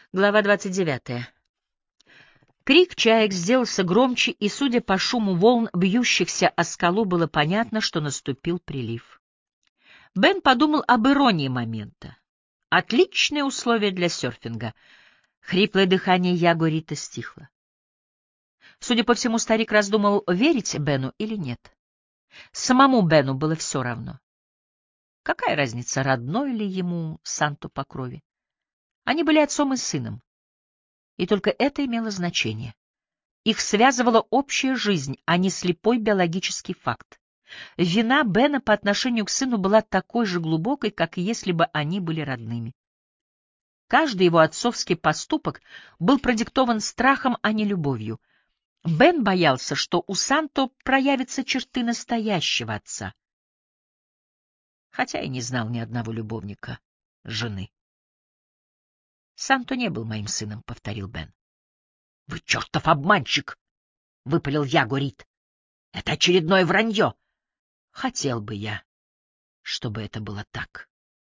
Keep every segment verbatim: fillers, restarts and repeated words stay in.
Глава двадцать девятая. Крик чаек сделался громче, и, судя по шуму волн, бьющихся о скалу, было понятно, что наступил прилив. Бен подумал об иронии момента. Отличные условия для серфинга. Хриплое дыхание Ягорита стихло. Судя по всему, старик раздумывал, верить Бену или нет. Самому Бену было все равно. Какая разница, родной ли ему Санту по крови? Они были отцом и сыном. И только это имело значение. Их связывала общая жизнь, а не слепой биологический факт. Вина Бена по отношению к сыну была такой же глубокой, как если бы они были родными. Каждый его отцовский поступок был продиктован страхом, а не любовью. Бен боялся, что у Санто проявятся черты настоящего отца. Хотя и не знал ни одного любовника жены. «Санто не был моим сыном», — повторил Бен. — Вы чертов обманщик! — выпалил Ягорит. — Это очередное вранье. Хотел бы я, чтобы это было так.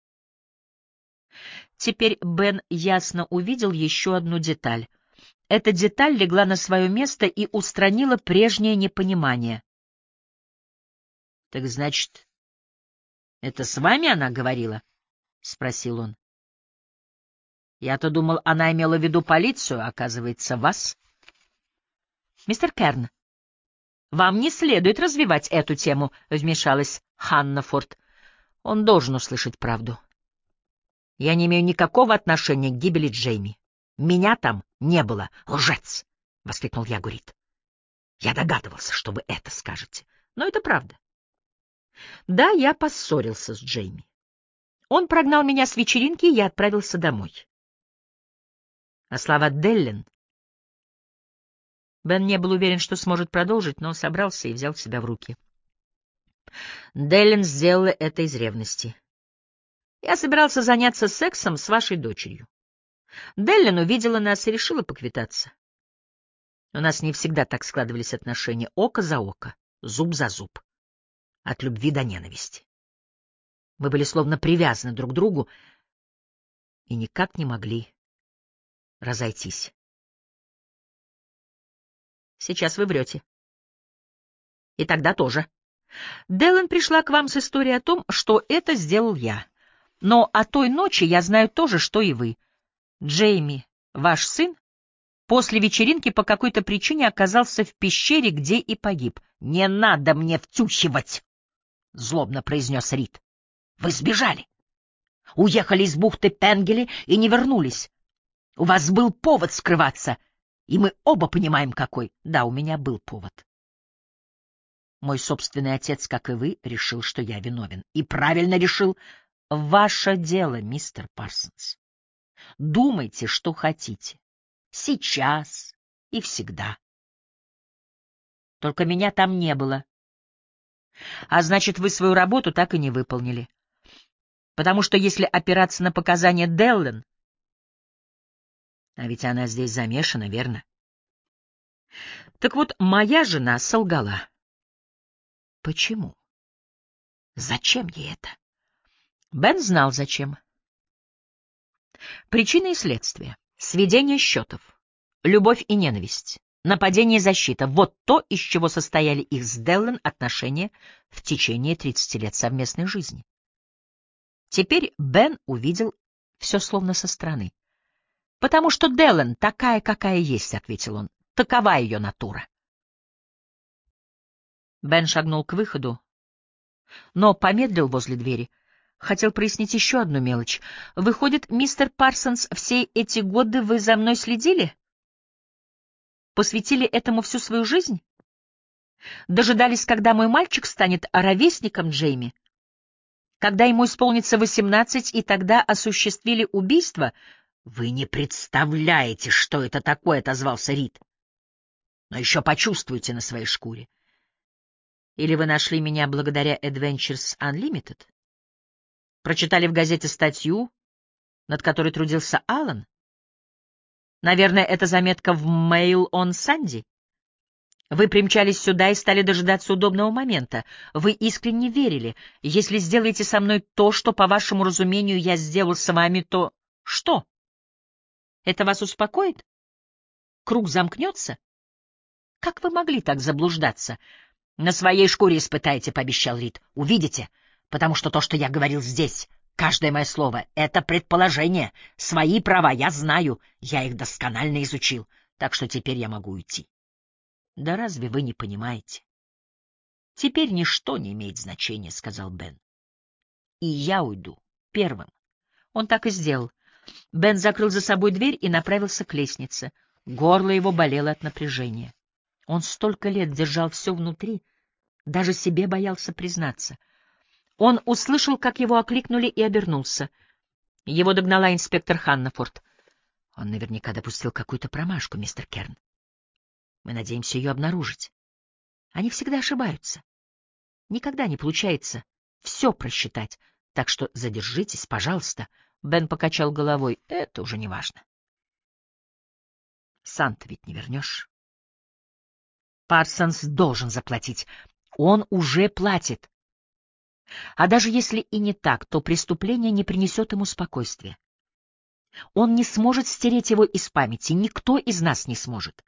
Теперь Бен ясно увидел еще одну деталь. Эта деталь легла на свое место и устранила прежнее непонимание. — Так значит, это с вами она говорила? — спросил он. — Я-то думал, она имела в виду полицию, а оказывается, вас. — Мистер Керн, вам не следует развивать эту тему, — вмешалась Ханнафорд. Он должен услышать правду. Я не имею никакого отношения к гибели Джейми. Меня там не было. Лжец! — воскликнул Ягурит. Я догадывался, что вы это скажете. Но это правда. Да, я поссорился с Джейми. Он прогнал меня с вечеринки, и я отправился домой. А слова Деллен... Бен не был уверен, что сможет продолжить, но собрался и взял себя в руки. Деллен сделала это из ревности. Я собирался заняться сексом с вашей дочерью. Деллен увидела нас и решила поквитаться. У нас не всегда так складывались отношения, око за око, зуб за зуб, от любви до ненависти. Мы были словно привязаны друг к другу и никак не могли разойтись. Сейчас вы врете. И тогда тоже. Деллен пришла к вам с историей о том, что это сделал я. Но о той ночи я знаю то же, что и вы. Джейми, ваш сын, после вечеринки по какой-то причине оказался в пещере, где и погиб. — Не надо мне втюхивать! — злобно произнес Рид. — Вы сбежали. Уехали из бухты Пенгели и не вернулись. У вас был повод скрываться, и мы оба понимаем, какой. Да, у меня был повод. Мой собственный отец, как и вы, решил, что я виновен. И правильно решил. Ваше дело, мистер Парсонс. Думайте, что хотите. Сейчас и всегда. Только меня там не было. А значит, вы свою работу так и не выполнили. Потому что если опираться на показания Деллен... А ведь она здесь замешана, верно? Так вот, моя жена солгала. Почему? Зачем ей это? Бен знал, зачем. Причины и следствия, сведение счетов, любовь и ненависть, нападение и защита — вот то, из чего состояли их с Деллен отношения в течение тридцати лет совместной жизни. Теперь Бен увидел все словно со стороны. «Потому что Деллен такая, какая есть», — ответил он, — «такова ее натура». Бен шагнул к выходу, но помедлил возле двери. Хотел прояснить еще одну мелочь. Выходит, мистер Парсонс, все эти годы вы за мной следили? Посвятили этому всю свою жизнь? Дожидались, когда мой мальчик станет ровесником Джейми? Когда ему исполнится восемнадцать, и тогда осуществили убийство? Вы не представляете, что это такое, — отозвался Рид. Но еще почувствуйте на своей шкуре. Или вы нашли меня благодаря Adventures Unlimited? Прочитали в газете статью, над которой трудился Аллан? Наверное, это заметка в Mail on Sunday? Вы примчались сюда и стали дожидаться удобного момента. Вы искренне верили. Если сделаете со мной то, что, по вашему разумению, я сделал с вами, то... Что? Это вас успокоит? Круг замкнется? Как вы могли так заблуждаться? На своей шкуре испытаете, — пообещал Рид. Увидите, потому что то, что я говорил здесь, каждое мое слово — это предположение. Свои права я знаю, я их досконально изучил, так что теперь я могу уйти. Да разве вы не понимаете? Теперь ничто не имеет значения, — сказал Бен. И я уйду первым. Он так и сделал. Бен закрыл за собой дверь и направился к лестнице. Горло его болело от напряжения. Он столько лет держал все внутри, даже себе боялся признаться. Он услышал, как его окликнули, и обернулся. Его догнала инспектор Ханнафорд. Он наверняка допустил какую-то промашку, мистер Керн. Мы надеемся ее обнаружить. Они всегда ошибаются. Никогда не получается все просчитать, так что задержитесь, пожалуйста. Бен покачал головой. Это уже не важно. Сам-то ведь не вернешь. Парсонс должен заплатить. Он уже платит. А даже если и не так, то преступление не принесет ему спокойствия. Он не сможет стереть его из памяти, никто из нас не сможет.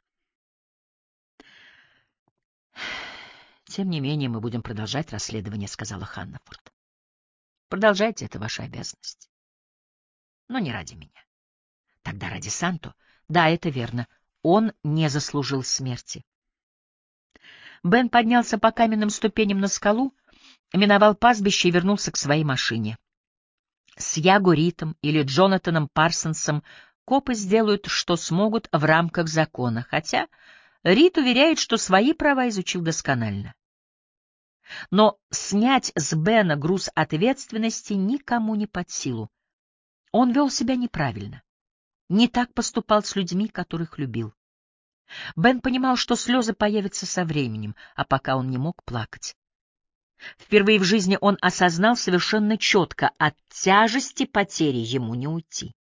Тем не менее, мы будем продолжать расследование, — сказала Ханнафорд. Продолжайте, это ваша обязанность. Но не ради меня. Тогда ради Санто. Да, это верно. Он не заслужил смерти. Бен поднялся по каменным ступеням на скалу, миновал пастбище и вернулся к своей машине. С Яго Ритом или Джонатаном Парсонсом копы сделают, что смогут в рамках закона, хотя Рит уверяет, что свои права изучил досконально. Но снять с Бена груз ответственности никому не под силу. Он вел себя неправильно. Не так поступал с людьми, которых любил. Бен понимал, что слезы появятся со временем, а пока он не мог плакать. Впервые в жизни он осознал совершенно четко: от тяжести потери ему не уйти.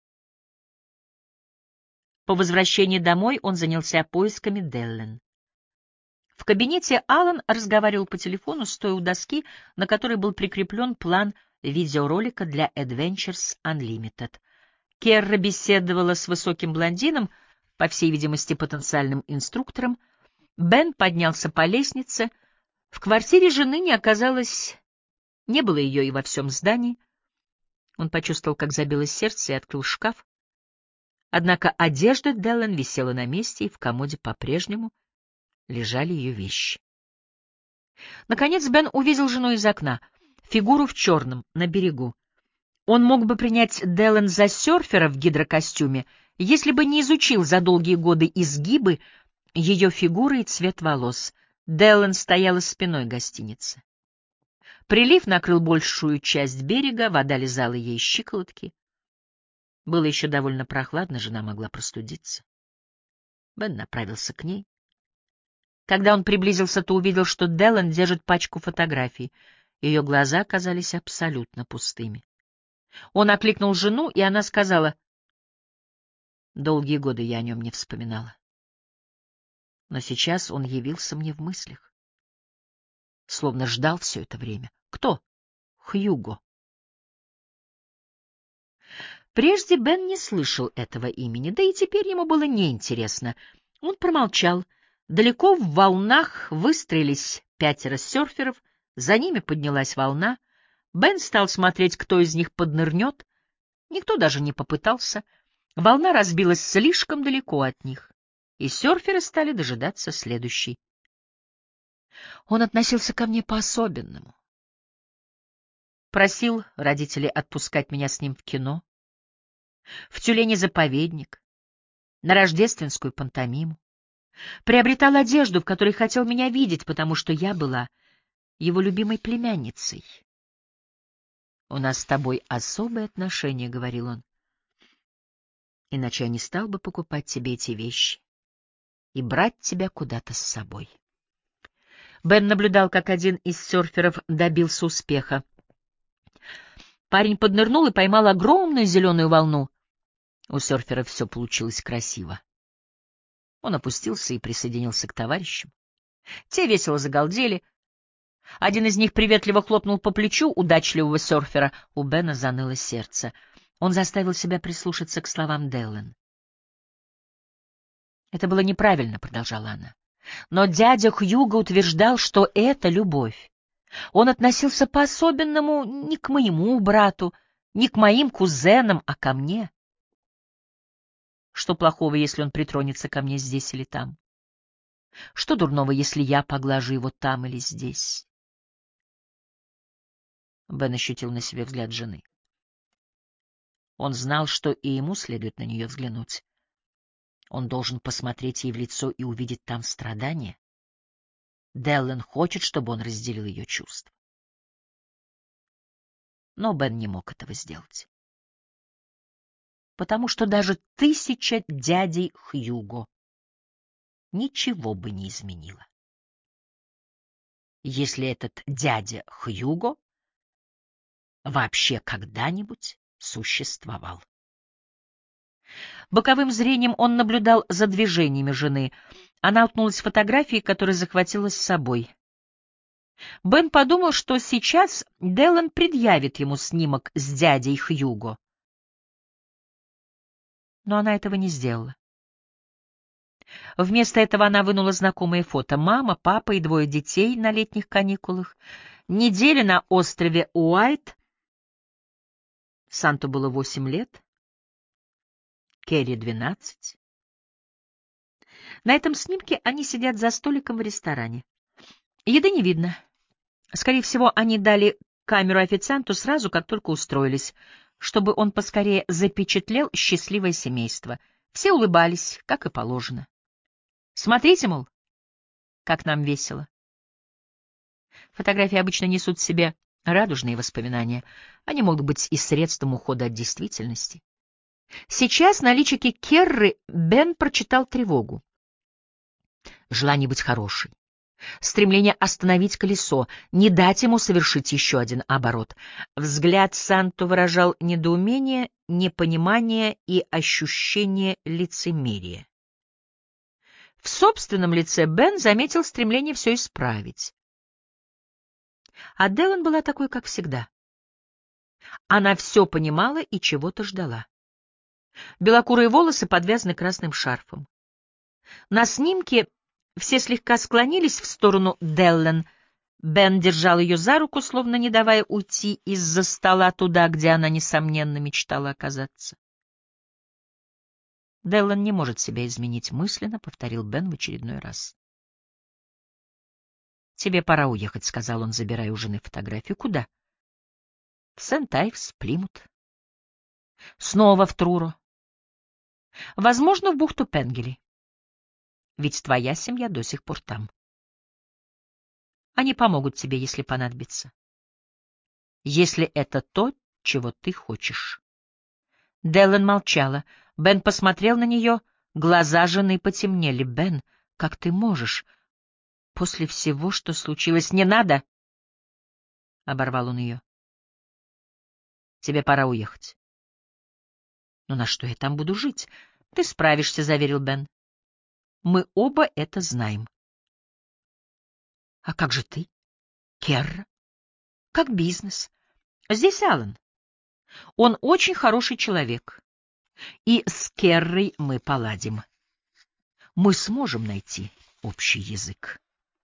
По возвращении домой он занялся поисками Деллен. В кабинете Аллан разговаривал по телефону, стоя у доски, на которой был прикреплен план видеоролика для Adventures Unlimited. Керра беседовала с высоким блондином, по всей видимости, потенциальным инструктором. Бен поднялся по лестнице. В квартире жены не оказалось, не было ее и во всем здании. Он почувствовал, как забилось сердце, и открыл шкаф. Однако одежда Деллен висела на месте, и в комоде по-прежнему лежали ее вещи. Наконец Бен увидел жену из окна, фигуру в черном, на берегу. Он мог бы принять Деллен за серфера в гидрокостюме, если бы не изучил за долгие годы изгибы ее фигуры и цвет волос. Деллен стояла спиной к гостинице. Прилив накрыл большую часть берега, вода лизала ей щиколотки. Было еще довольно прохладно, жена могла простудиться. Бен направился к ней. Когда он приблизился, то увидел, что Деллен держит пачку фотографий. Ее глаза казались абсолютно пустыми. Он окликнул жену, и она сказала: «Долгие годы я о нем не вспоминала. Но сейчас он явился мне в мыслях. Словно ждал все это время. Кто? Хьюго». Прежде Бен не слышал этого имени, да и теперь ему было неинтересно. Он промолчал. Далеко в волнах выстроились пятеро серферов, за ними поднялась волна. Бен стал смотреть, кто из них поднырнет. Никто даже не попытался. Волна разбилась слишком далеко от них, и серферы стали дожидаться следующей. Он относился ко мне по-особенному. Просил родителей отпускать меня с ним в кино, в тюлени-заповедник, на рождественскую пантомиму. Приобретал одежду, в которой хотел меня видеть, потому что я была его любимой племянницей. «У нас с тобой особые отношения», — говорил он. «Иначе я не стал бы покупать тебе эти вещи и брать тебя куда-то с собой». Бен наблюдал, как один из серферов добился успеха. Парень поднырнул и поймал огромную зеленую волну. У серфера все получилось красиво. Он опустился и присоединился к товарищам. Те весело загалдели. Один из них приветливо хлопнул по плечу удачливого серфера. У Бена заныло сердце. Он заставил себя прислушаться к словам Деллен. Это было неправильно, — продолжала она. Но дядя Хьюго утверждал, что это любовь. Он относился по-особенному не к моему брату, не к моим кузенам, а ко мне. Что плохого, если он притронется ко мне здесь или там? Что дурного, если я поглажу его там или здесь? Бен ощутил на себе взгляд жены. Он знал, что и ему следует на нее взглянуть. Он должен посмотреть ей в лицо и увидеть там страдания. Деллен хочет, чтобы он разделил ее чувства. Но Бен не мог этого сделать. Потому что даже тысяча дядей Хьюго ничего бы не изменило. Если этот дядя Хьюго вообще когда-нибудь существовал. Боковым зрением он наблюдал за движениями жены. Она уткнулась в фотографии, которые захватила с собой. Бен подумал, что сейчас Деллен предъявит ему снимок с дядей Хьюго. Но она этого не сделала. Вместо этого она вынула знакомые фото. Мама, папа и двое детей на летних каникулах. Неделя на острове Уайт. Санту было восемь лет. Керри двенадцать. На этом снимке они сидят за столиком в ресторане. Еды не видно. Скорее всего, они дали камеру официанту сразу, как только устроились, чтобы он поскорее запечатлел счастливое семейство. Все улыбались, как и положено. Смотрите, мол, как нам весело. Фотографии обычно несут в себе радужные воспоминания. Они могут быть и средством ухода от действительности. Сейчас на личике Керры Бен прочитал тревогу. Желание быть хорошей. Стремление остановить колесо, не дать ему совершить еще один оборот. Взгляд Санту выражал недоумение, непонимание и ощущение лицемерия. В собственном лице Бен заметил стремление все исправить. А Деллен была такой, как всегда. Она все понимала и чего-то ждала. Белокурые волосы подвязаны красным шарфом. На снимке все слегка склонились в сторону Деллен. Бен держал ее за руку, словно не давая уйти из-за стола туда, где она, несомненно, мечтала оказаться. «Деллен не может себя изменить мысленно», — повторил Бен в очередной раз. «Тебе пора уехать», — сказал он, забирая у жены фотографию. «Куда?» «В Сент-Айвс, Плимут». «Снова в Труро». «Возможно, в бухту Пенгели. Ведь твоя семья до сих пор там. Они помогут тебе, если понадобится. Если это то, чего ты хочешь». Деллен молчала. Бен посмотрел на нее. Глаза жены потемнели. «Бен, как ты можешь? После всего, что случилось, не надо!» — оборвал он ее. «Тебе пора уехать». «Но на что я там буду жить?» «Ты справишься», — заверил Бен. «Мы оба это знаем». «А как же ты, Керра? Как бизнес?» «Здесь Аллен. Он очень хороший человек. И с Керрой мы поладим. Мы сможем найти общий язык».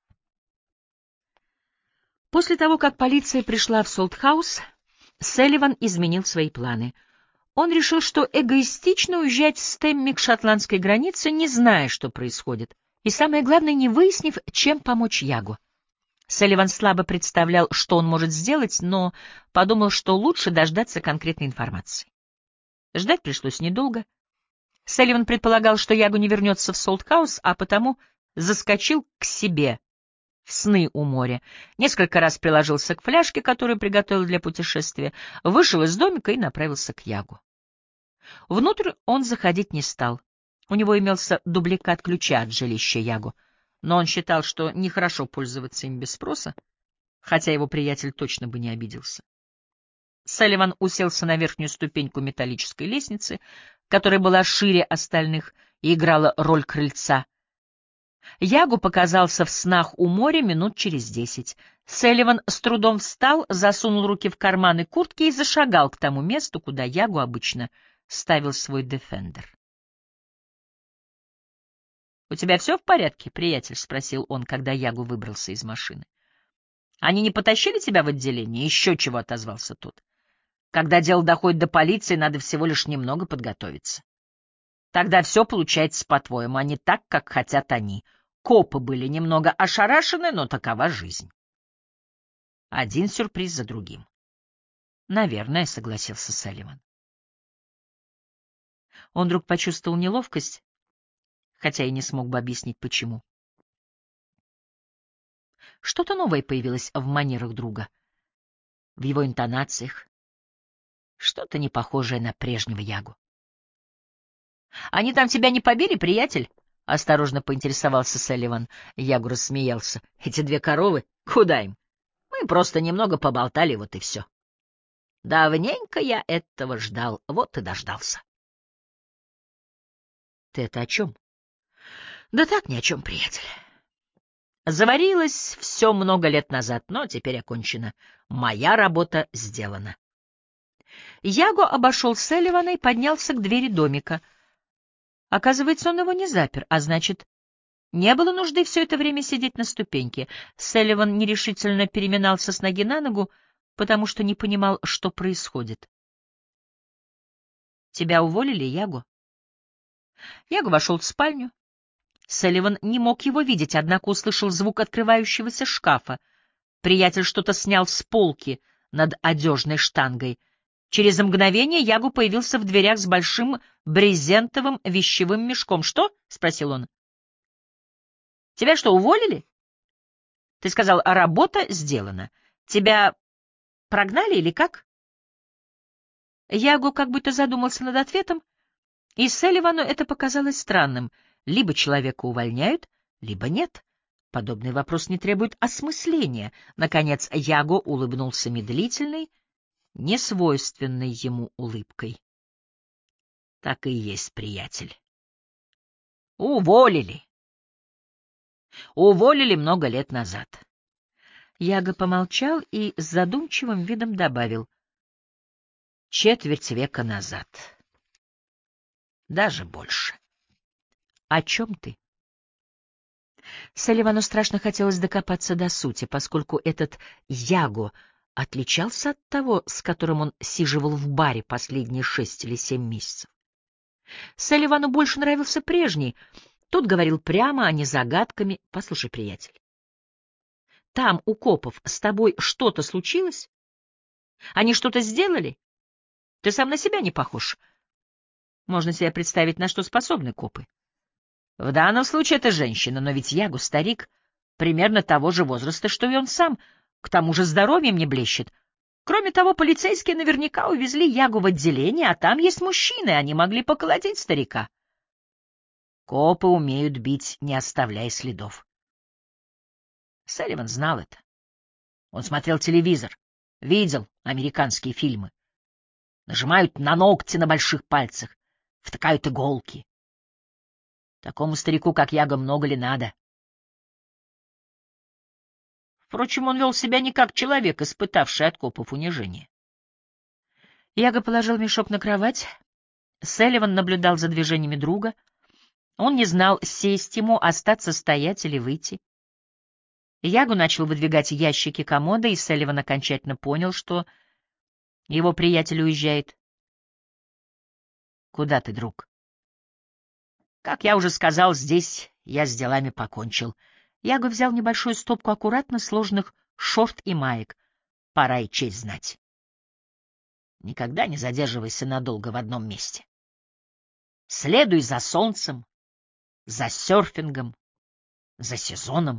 После того, как полиция пришла в Солтхаус, Салливан изменил свои планы. Он решил, что эгоистично уезжать с Тэмми к шотландской границе, не зная, что происходит, и, самое главное, не выяснив, чем помочь Ягу. Салливан слабо представлял, что он может сделать, но подумал, что лучше дождаться конкретной информации. Ждать пришлось недолго. Салливан предполагал, что Ягу не вернется в Солтхаус, а потому заскочил к себе в сны у моря, несколько раз приложился к фляжке, которую приготовил для путешествия, вышел из домика и направился к Ягу. Внутрь он заходить не стал. У него имелся дубликат ключа от жилища Ягу, но он считал, что нехорошо пользоваться им без спроса, хотя его приятель точно бы не обиделся. Салливан уселся на верхнюю ступеньку металлической лестницы, которая была шире остальных и играла роль крыльца. Ягу показался в снах у моря минут через десять. Салливан с трудом встал, засунул руки в карманы куртки и зашагал к тому месту, куда Ягу обычно ставил свой «Дефендер». тебя все в порядке, приятель?» — спросил он, когда Ягу выбрался из машины. «Они не потащили тебя в отделение?» «Еще чего», — отозвался тот. «Когда дело доходит до полиции, надо всего лишь немного подготовиться. Тогда все получается по-твоему, а не так, как хотят они. Копы были немного ошарашены, но такова жизнь». Один сюрприз за другим. «Наверное», — согласился Салливан. Он вдруг почувствовал неловкость, хотя и не смог бы объяснить, почему. Что-то новое появилось в манерах друга, в его интонациях, что-то не похожее на прежнего Ягу. «Они там тебя не побили, приятель?» — осторожно поинтересовался Салливан. Ягу рассмеялся. «Эти две коровы? Куда им? Мы просто немного поболтали, вот и все. Давненько я этого ждал, вот и дождался». «Ты это о чем?» «Да так, ни о чем, приятель. Заварилось все много лет назад, но теперь окончено. Моя работа сделана». Яго обошел Салливана и поднялся к двери домика. Оказывается, он его не запер, а значит, не было нужды все это время сидеть на ступеньке. Салливан нерешительно переминался с ноги на ногу, потому что не понимал, что происходит. «Тебя уволили, Яго?» Яго вошел в спальню. Салливан не мог его видеть, однако услышал звук открывающегося шкафа. Приятель что-то снял с полки над одежной штангой. Через мгновение Ягу появился в дверях с большим брезентовым вещевым мешком. «Что?» — спросил он. «Тебя что, уволили?» «Ты сказал, а работа сделана. Тебя прогнали или как?» Ягу как будто задумался над ответом, и Салливану это показалось странным. Либо человека увольняют, либо нет. Подобный вопрос не требует осмысления. Наконец Яго улыбнулся медлительной, несвойственной ему улыбкой. «Так и есть, приятель. Уволили. Уволили много лет назад». Яго помолчал и с задумчивым видом добавил: «Четверть века назад. Даже больше». «О чем ты?» Салливану страшно хотелось докопаться до сути, поскольку этот Яго отличался от того, с которым он сиживал в баре последние шесть или семь месяцев. Салливану больше нравился прежний. Тот говорил прямо, а не загадками. «Послушай, приятель, там у копов с тобой что-то случилось? Они что-то сделали? Ты сам на себя не похож. Можно себе представить, на что способны копы. В данном случае это женщина, но ведь Ягу старик, примерно того же возраста, что и он сам, к тому же здоровьем не блещет. Кроме того, полицейские наверняка увезли Ягу в отделение, а там есть мужчины, они могли поколотить старика. Копы умеют бить, не оставляя следов». Салливан знал это. Он смотрел телевизор, видел американские фильмы. Нажимают на ногти на больших пальцах, втыкают иголки. Такому старику, как Яго, много ли надо? Впрочем, он вел себя не как человек, испытавший от копов унижение. Яго положил мешок на кровать. Салливан наблюдал за движениями друга. Он не знал, сесть ему, остаться стоять или выйти. Яго начал выдвигать ящики комода, и Салливан окончательно понял, что его приятель уезжает. «Куда ты, друг?» «Как я уже сказал, здесь я с делами покончил». Яго взял небольшую стопку аккуратно сложенных шорт и маек. «Пора и честь знать. Никогда не задерживайся надолго в одном месте. Следуй за солнцем, за серфингом, за сезоном».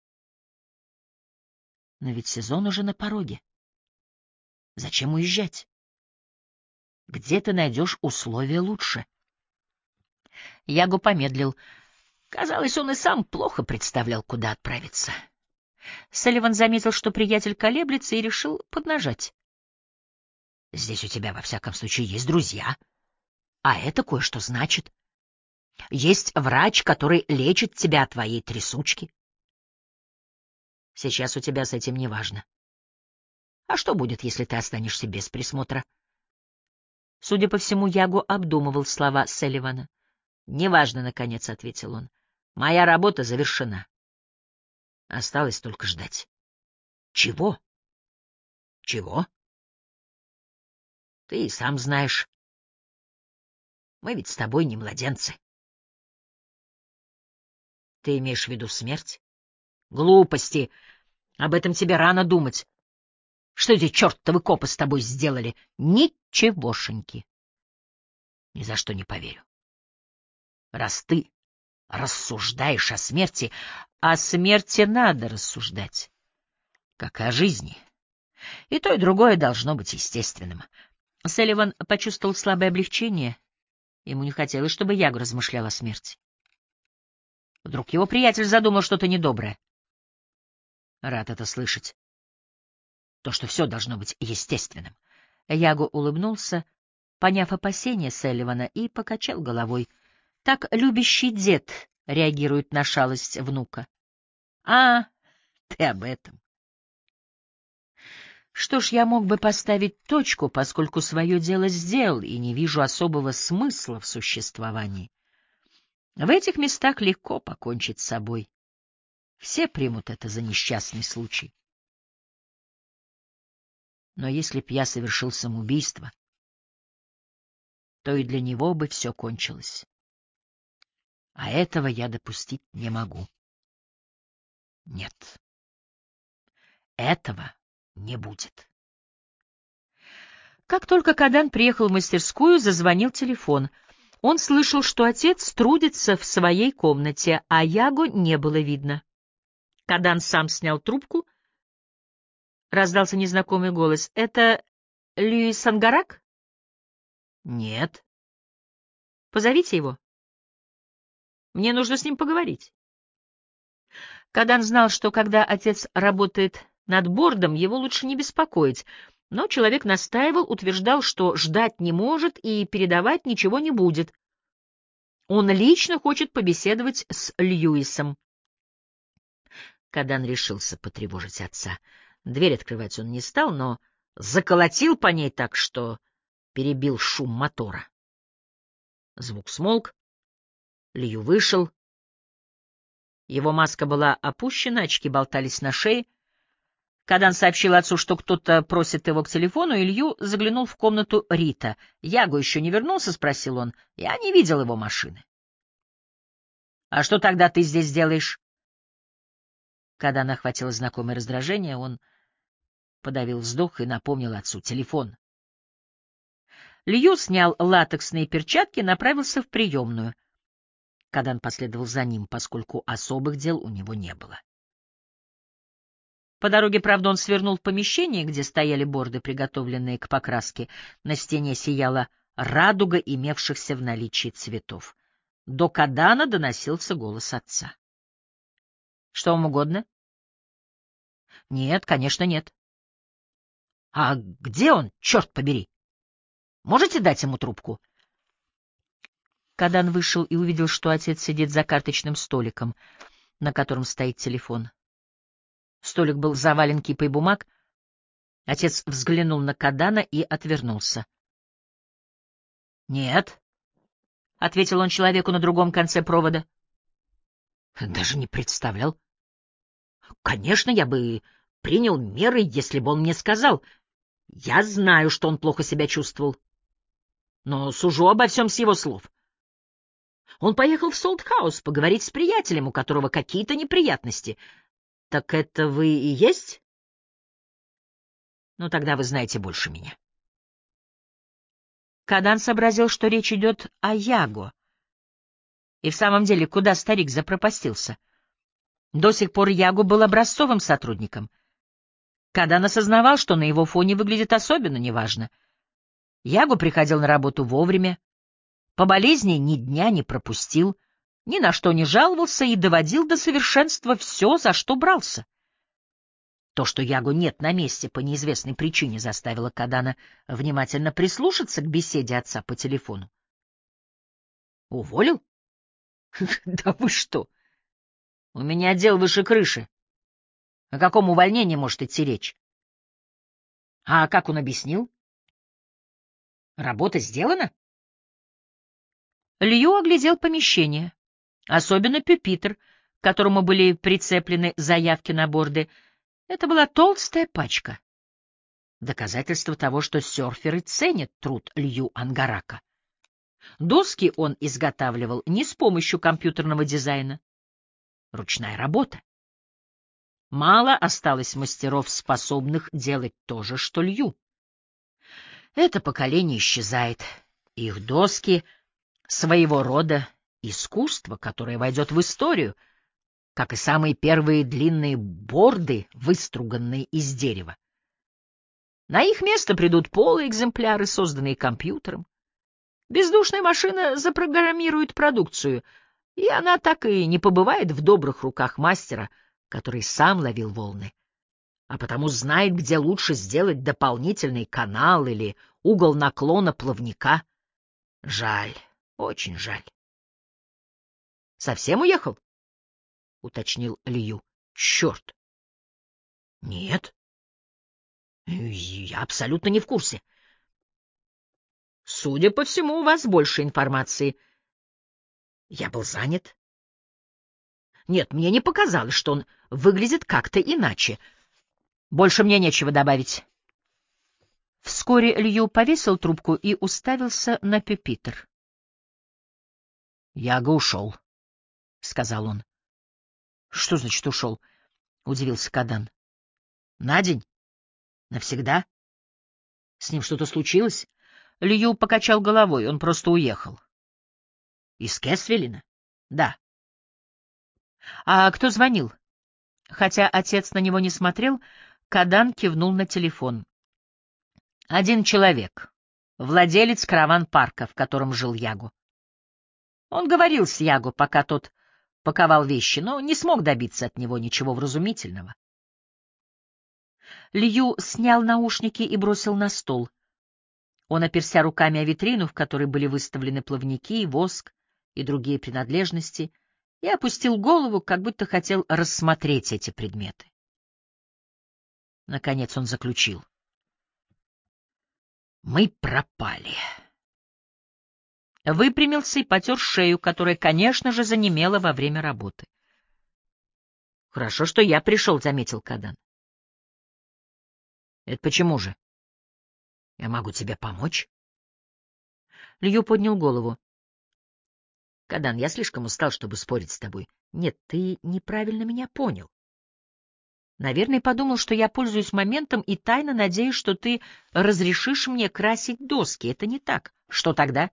Но ведь сезон уже на пороге. Зачем уезжать? Где ты найдешь условия лучше? Яго помедлил. Казалось, он и сам плохо представлял, куда отправиться. Салливан заметил, что приятель колеблется, и решил поднажать. «Здесь у тебя, во всяком случае, есть друзья. А это кое-что значит. Есть врач, который лечит тебя от твоей трясучки. Сейчас у тебя с этим не важно. А что будет, если ты останешься без присмотра?» Судя по всему, Яго обдумывал слова Салливана. «Неважно», — наконец ответил он. Моя работа завершена. Осталось только ждать. Чего? Чего? Ты и сам знаешь. Мы ведь с тобой не младенцы. Ты имеешь в виду смерть? Глупости. Об этом тебе рано думать. Что эти чертовы копы с тобой сделали? Ничегошеньки. Ни за что не поверю. Раз ты рассуждаешь о смерти, о смерти надо рассуждать, как и о жизни. И то, и другое должно быть естественным. Салливан почувствовал слабое облегчение. Ему не хотелось, чтобы Яго размышлял о смерти. Вдруг его приятель задумал что-то недоброе. Рад это слышать. То, что все должно быть естественным. Яго улыбнулся, поняв опасения Салливана, и покачал головой. Так любящий дед реагирует на шалость внука. — А, ты об этом. Что ж, я мог бы поставить точку, поскольку свое дело сделал, и не вижу особого смысла в существовании. В этих местах легко покончить с собой. Все примут это за несчастный случай. Но если б я совершил самоубийство, то и для него бы все кончилось. А этого я допустить не могу. Нет, этого не будет. Как только Кадан приехал в мастерскую, зазвонил телефон. Он слышал, что отец трудится в своей комнате, а Яго не было видно. Кадан сам снял трубку. Раздался незнакомый голос. — Это Льюис Ангарак? — Нет. — Позовите его. Мне нужно с ним поговорить. Кадан знал, что когда отец работает над бордом, его лучше не беспокоить, но человек настаивал, утверждал, что ждать не может и передавать ничего не будет. Он лично хочет побеседовать с Льюисом. Кадан решился потревожить отца. Дверь открывать он не стал, но заколотил по ней так, что перебил шум мотора. Звук смолк. Лью вышел. Его маска была опущена, очки болтались на шее. Кадан сообщил отцу, что кто-то просит его к телефону, и Лью заглянул в комнату Рита. — Яго еще не вернулся? — спросил он. — Я не видел его машины. — А что тогда ты здесь делаешь? Кадана охватило знакомое раздражение. Он подавил вздох и напомнил отцу телефон. Лью снял латексные перчатки и направился в приемную. Кадан последовал за ним, поскольку особых дел у него не было. По дороге, правда, он свернул в помещение, где стояли борды, приготовленные к покраске. На стене сияла радуга имевшихся в наличии цветов. До Кадана доносился голос отца. — Что вам угодно? — Нет, конечно, нет. — А где он, черт побери? Можете дать ему трубку? Кадан вышел и увидел, что отец сидит за карточным столиком, на котором стоит телефон. Столик был завален кипой бумаг. Отец взглянул на Кадана и отвернулся. — Нет, — ответил он человеку на другом конце провода. — Даже не представлял. Конечно, я бы принял меры, если бы он мне сказал. Я знаю, что он плохо себя чувствовал, но сужу обо всем с его слов. Он поехал в Солтхаус поговорить с приятелем, у которого какие-то неприятности. Так это вы и есть? Ну, тогда вы знаете больше меня. Кадан сообразил, что речь идет о Яго. И в самом деле, куда старик запропастился? До сих пор Яго был образцовым сотрудником. Кадан осознавал, что на его фоне выглядит особенно неважно. Яго приходил на работу вовремя, по болезни ни дня не пропустил, ни на что не жаловался и доводил до совершенства все, за что брался. То, что Яго нет на месте по неизвестной причине, заставило Кадана внимательно прислушаться к беседе отца по телефону. — Уволил? — Да вы что? У меня дел выше крыши. О каком увольнении может идти речь? — А как он объяснил? — Работа сделана? Лью оглядел помещение. Особенно пюпитр, к которому были прицеплены заявки на борды. Это была толстая пачка. Доказательство того, что серферы ценят труд Лью Ангарака. Доски он изготавливал не с помощью компьютерного дизайна. Ручная работа. Мало осталось мастеров, способных делать то же, что Лью. Это поколение исчезает. Их доски — своего рода искусство, которое войдет в историю, как и самые первые длинные борды, выструганные из дерева. На их место придут полые экземпляры, созданные компьютером. Бездушная машина запрограммирует продукцию, и она так и не побывает в добрых руках мастера, который сам ловил волны, а потому знает, где лучше сделать дополнительный канал или угол наклона плавника. Жаль, очень жаль. — Совсем уехал? — уточнил Лью. — Черт! — Нет. Я абсолютно не в курсе. — Судя по всему, у вас больше информации. Я был занят. Нет, мне не показалось, что он выглядит как-то иначе. Больше мне нечего добавить. Вскоре Лью повесил трубку и уставился на пюпитр. — Яга ушел, — сказал он. — Что значит ушел? — удивился Кадан. — На день? Навсегда? С ним что-то случилось? Лью покачал головой. Он просто уехал. — Из Кэсвиллина? — Да. — А кто звонил? Хотя отец на него не смотрел, Кадан кивнул на телефон. — Один человек. Владелец караван-парка, в котором жил Ягу. Он говорил с Ягу, пока тот паковал вещи, но не смог добиться от него ничего вразумительного. Лью снял наушники и бросил на стол. Он оперся руками о витрину, в которой были выставлены плавники, воск и другие принадлежности, и опустил голову, как будто хотел рассмотреть эти предметы. Наконец он заключил. «Мы пропали». Выпрямился и потер шею, которая, конечно же, занемела во время работы. «Хорошо, что я пришел», — заметил Кадан. «Это почему же? Я могу тебе помочь?» Лью поднял голову. «Кадан, я слишком устал, чтобы спорить с тобой. Нет, ты неправильно меня понял. Наверное, подумал, что я пользуюсь моментом и тайно надеюсь, что ты разрешишь мне красить доски. Это не так. Что тогда?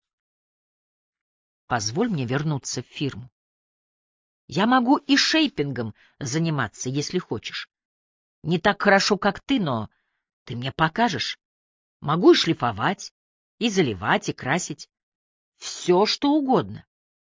Позволь мне вернуться в фирму. Я могу и шейпингом заниматься, если хочешь. Не так хорошо, как ты, но ты мне покажешь. Могу и шлифовать, и заливать, и красить. Все, что угодно.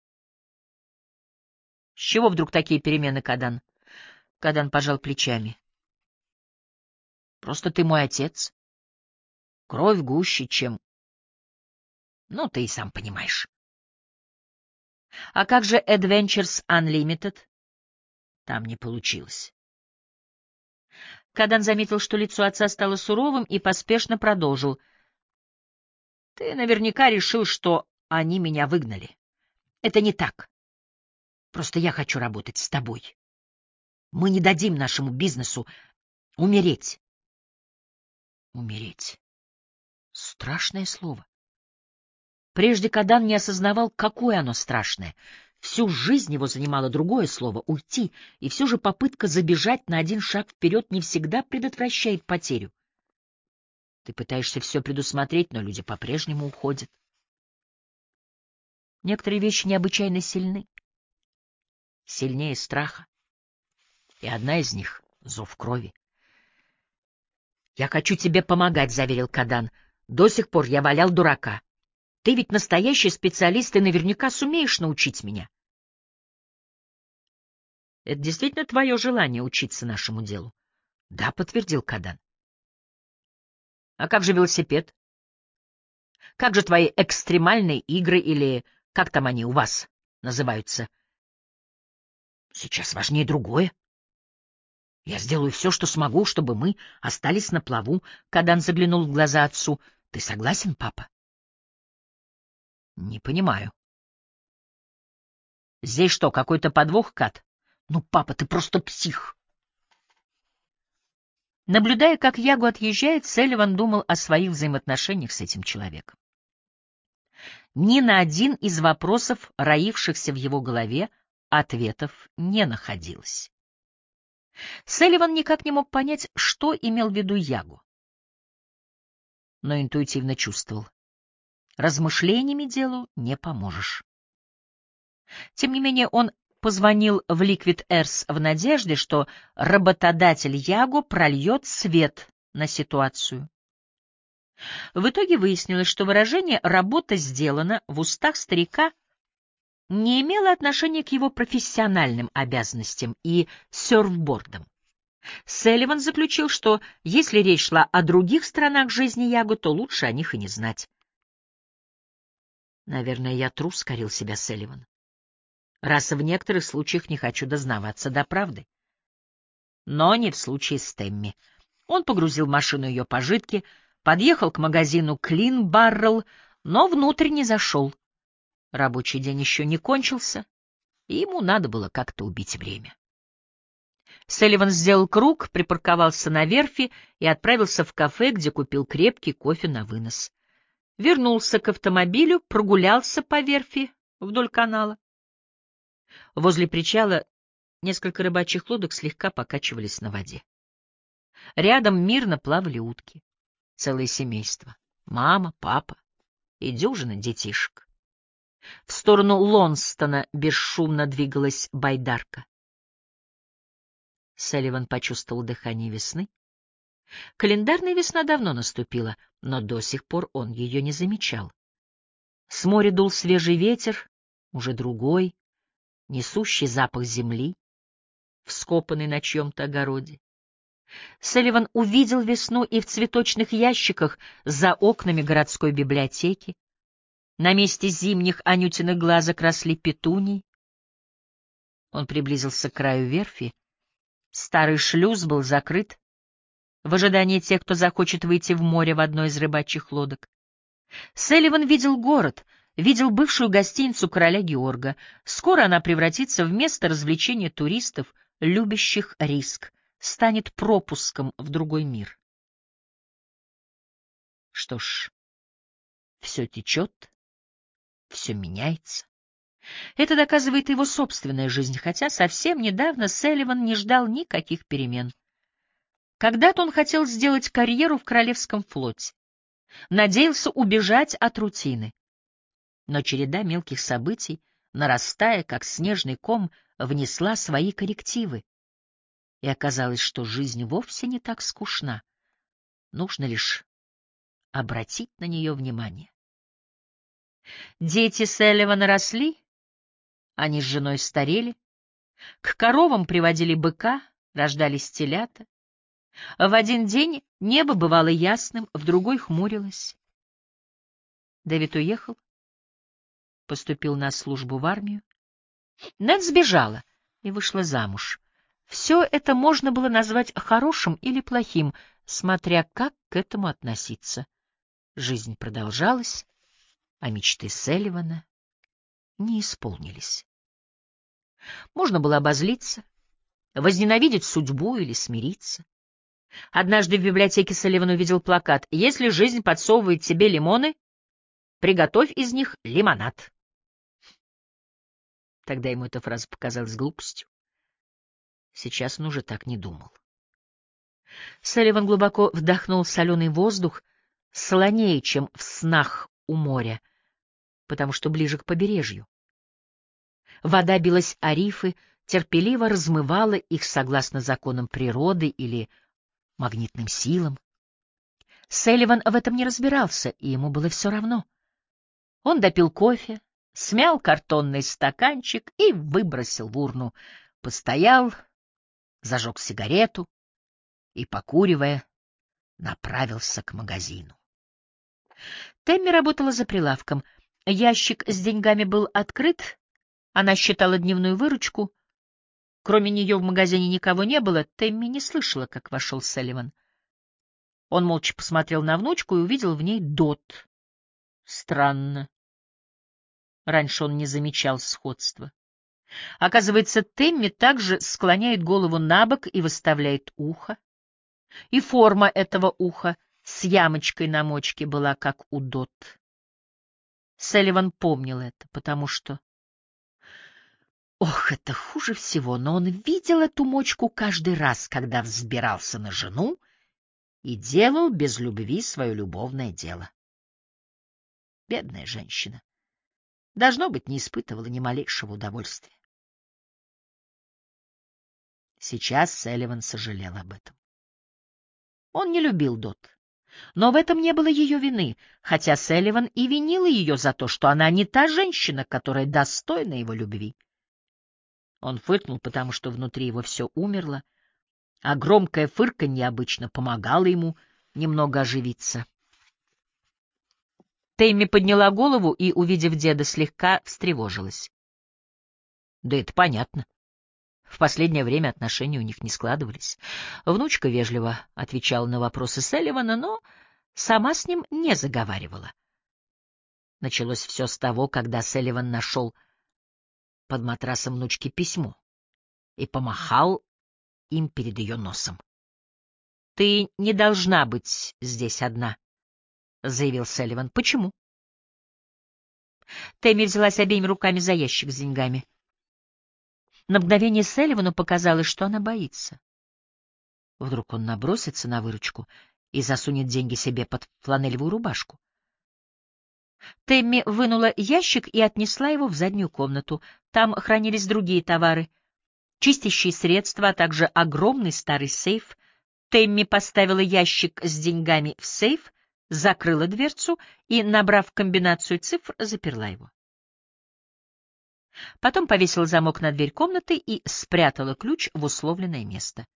С чего вдруг такие перемены, Кадан? Кадан пожал плечами. Просто ты мой отец. Кровь гуще, чем... Ну, ты и сам понимаешь. А как же Adventures Unlimited? Там не получилось. Кадан заметил, что лицо отца стало суровым, и поспешно продолжил. Ты наверняка решил, что они меня выгнали. Это не так. Просто я хочу работать с тобой. Мы не дадим нашему бизнесу умереть. Умереть. Страшное слово. Прежде Кадан не осознавал, какое оно страшное. Всю жизнь его занимало другое слово — уйти, и все же попытка забежать на один шаг вперед не всегда предотвращает потерю. Ты пытаешься все предусмотреть, но люди по-прежнему уходят. Некоторые вещи необычайно сильны, сильнее страха, и одна из них — зов крови. «Я хочу тебе помогать», — заверил Кадан. «До сих пор я валял дурака. Ты ведь настоящий специалист и наверняка сумеешь научить меня». «Это действительно твое желание учиться нашему делу?» «Да», — подтвердил Кадан. «А как же велосипед? Как же твои экстремальные игры или как там они у вас называются?» «Сейчас важнее другое. Я сделаю все, что смогу, чтобы мы остались на плаву». Кадан заглянул в глаза отцу. «Ты согласен, папа?» «Не понимаю». Здесь что, какой-то подвох, Кат? Ну, папа, ты просто псих. Наблюдая, как Ягу отъезжает, Салливан думал о своих взаимоотношениях с этим человеком. Ни на один из вопросов, роившихся в его голове, ответов не находилось. Салливан никак не мог понять, что имел в виду Ягу, но интуитивно чувствовал. Размышлениями делу не поможешь. Тем не менее, он позвонил в Liquid Earth в надежде, что работодатель Ягу прольет свет на ситуацию. В итоге выяснилось, что выражение «работа сделана» в устах старика не имело отношения к его профессиональным обязанностям и серфбордам. Салливан заключил, что если речь шла о других сторонах жизни Ягу, то лучше о них и не знать. «Наверное, я трус», — корил себя Салливан, «раз в некоторых случаях не хочу дознаваться до правды». Но не в случае с Тэмми. Он погрузил в машину ее пожитки, подъехал к магазину Clean Barrel, но внутрь не зашел. Рабочий день еще не кончился, и ему надо было как-то убить время. Салливан сделал круг, припарковался на верфи и отправился в кафе, где купил крепкий кофе на вынос. Вернулся к автомобилю, прогулялся по верфи вдоль канала. Возле причала несколько рыбачьих лодок слегка покачивались на воде. Рядом мирно плавали утки. Целое семейство. Мама, папа и дюжина детишек. В сторону Лонстона бесшумно двигалась байдарка. Салливан почувствовал дыхание весны. Календарная весна давно наступила, но до сих пор он ее не замечал. С моря дул свежий ветер, уже другой, несущий запах земли, вскопанный на чьем-то огороде. Салливан увидел весну и в цветочных ящиках за окнами городской библиотеки. На месте зимних анютиных глазок росли петунии. Он приблизился к краю верфи. Старый шлюз был закрыт в ожидании тех, кто захочет выйти в море в одной из рыбачьих лодок. Салливан видел город, видел бывшую гостиницу короля Георга. Скоро она превратится в место развлечения туристов, любящих риск, станет пропуском в другой мир. Что ж, все течет, все меняется. Это доказывает его собственная жизнь, хотя совсем недавно Салливан не ждал никаких перемен. Когда-то он хотел сделать карьеру в Королевском флоте, надеялся убежать от рутины. Но череда мелких событий, нарастая, как снежный ком, внесла свои коррективы. И оказалось, что жизнь вовсе не так скучна. Нужно лишь обратить на нее внимание. Дети Салливана росли, они с женой старели, к коровам приводили быка, рождались телята. В один день небо бывало ясным, в другой хмурилось. Дэвид уехал, поступил на службу в армию. Нед сбежала и вышла замуж. Все это можно было назвать хорошим или плохим, смотря как к этому относиться. Жизнь продолжалась, а мечты Салливана не исполнились. Можно было обозлиться, возненавидеть судьбу или смириться. Однажды в библиотеке Салливан увидел плакат: «Если жизнь подсовывает тебе лимоны, приготовь из них лимонад». Тогда ему эта фраза показалась глупостью. Сейчас он уже так не думал. Салливан глубоко вдохнул соленый воздух, солонее, чем в снах у моря, потому что ближе к побережью. Вода билась о рифы, терпеливо размывала их согласно законам природы или магнитным силам. Салливан в этом не разбирался, и ему было все равно. Он допил кофе, смял картонный стаканчик и выбросил в урну, постоял, зажег сигарету и, покуривая, направился к магазину. Тэмми работала за прилавком. Ящик с деньгами был открыт, она считала дневную выручку. Кроме нее в магазине никого не было, Тэмми не слышала, как вошел Салливан. Он молча посмотрел на внучку и увидел в ней Дот. Странно. Раньше он не замечал сходства. Оказывается, Тэмми также склоняет голову на бок и выставляет ухо. И форма этого уха с ямочкой на мочке была как у Дот. Салливан помнил это, потому что... Ох, это хуже всего, но он видел эту мочку каждый раз, когда взбирался на жену и делал без любви свое любовное дело. Бедная женщина. Должно быть, не испытывала ни малейшего удовольствия. Сейчас Салливан сожалел об этом. Он не любил Дот, но в этом не было ее вины, хотя Салливан и винил ее за то, что она не та женщина, которая достойна его любви. Он фыркнул, потому что внутри его все умерло, а громкое фырканье обычно помогало ему немного оживиться. Тэмми подняла голову и, увидев деда, слегка встревожилась. Да это понятно. В последнее время отношения у них не складывались. Внучка вежливо отвечала на вопросы Салливана, но сама с ним не заговаривала. Началось все с того, когда Салливан нашел под матрасом внучки письмо и помахал им перед ее носом. — Ты не должна быть здесь одна, — заявил Салливан. — Почему? Тэмми взялась обеими руками за ящик с деньгами. На мгновение Салливану показалось, что она боится. Вдруг он набросится на выручку и засунет деньги себе под фланелевую рубашку. Тэмми вынула ящик и отнесла его в заднюю комнату. Там хранились другие товары, чистящие средства, а также огромный старый сейф. Тэмми поставила ящик с деньгами в сейф, закрыла дверцу и, набрав комбинацию цифр, заперла его. Потом повесила замок на дверь комнаты и спрятала ключ в условленное место.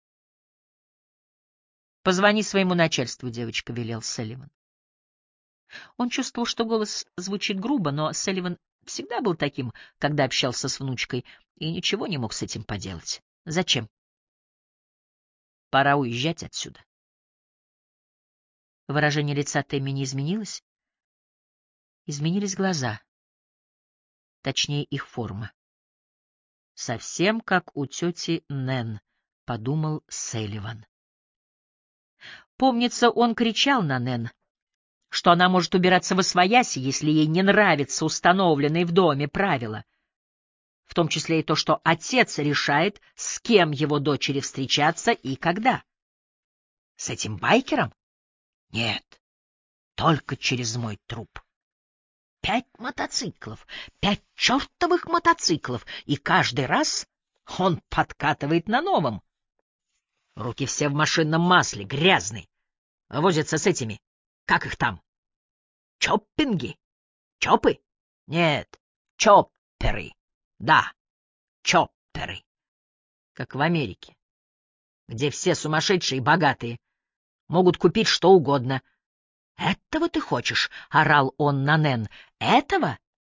— Позвони своему начальству, девочка, — велел Салливан. Он чувствовал, что голос звучит грубо, но Салливан всегда был таким, когда общался с внучкой, и ничего не мог с этим поделать. — Зачем? — Пора уезжать отсюда. Выражение лица Тэмми не изменилось. Изменились глаза, точнее их форма. Совсем как у тети Нэн, — подумал Салливан. Помнится, он кричал на Нэн, что она может убираться восвояси, если ей не нравятся установленные в доме правила, в том числе и то, что отец решает, с кем его дочери встречаться и когда. С этим байкером? Нет, только через мой труп. Пять мотоциклов, пять чертовых мотоциклов, и каждый раз он подкатывает на новом. Руки все в машинном масле, грязные. Возятся с этими, как их там? Чоппинги? Чопы? Нет, чопперы. Да, чопперы. Как в Америке, где все сумасшедшие и богатые могут купить что угодно. «Этого ты хочешь?» — орал он на Нэн. «Этого?»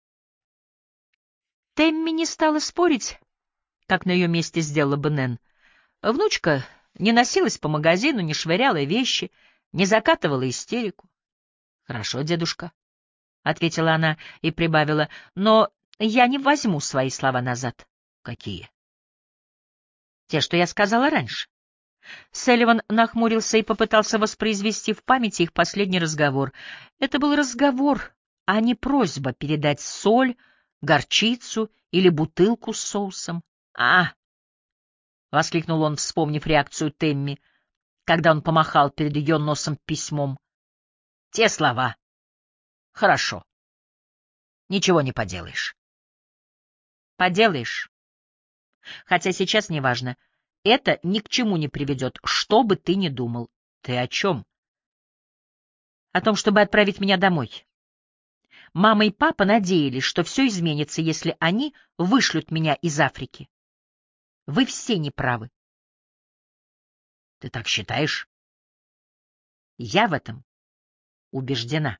Тэмми не стала спорить, как на ее месте сделала бы Нэн. Внучка не носилась по магазину, не швыряла вещи, не закатывала истерику. — Хорошо, дедушка, — ответила она и прибавила, — но я не возьму свои слова назад. — Какие? — Те, что я сказала раньше. Салливан нахмурился и попытался воспроизвести в памяти их последний разговор. Это был разговор, а не просьба передать соль, горчицу или бутылку с соусом. — А! — воскликнул он, вспомнив реакцию Тэмми, когда он помахал перед ее носом письмом. — Те слова. — Хорошо. Ничего не поделаешь. — Поделаешь. Хотя сейчас неважно. Это ни к чему не приведет, что бы ты ни думал. Ты о чем? О том, чтобы отправить меня домой. Мама и папа надеялись, что все изменится, если они вышлют меня из Африки. Вы все неправы. Ты так считаешь? Я в этом убеждена.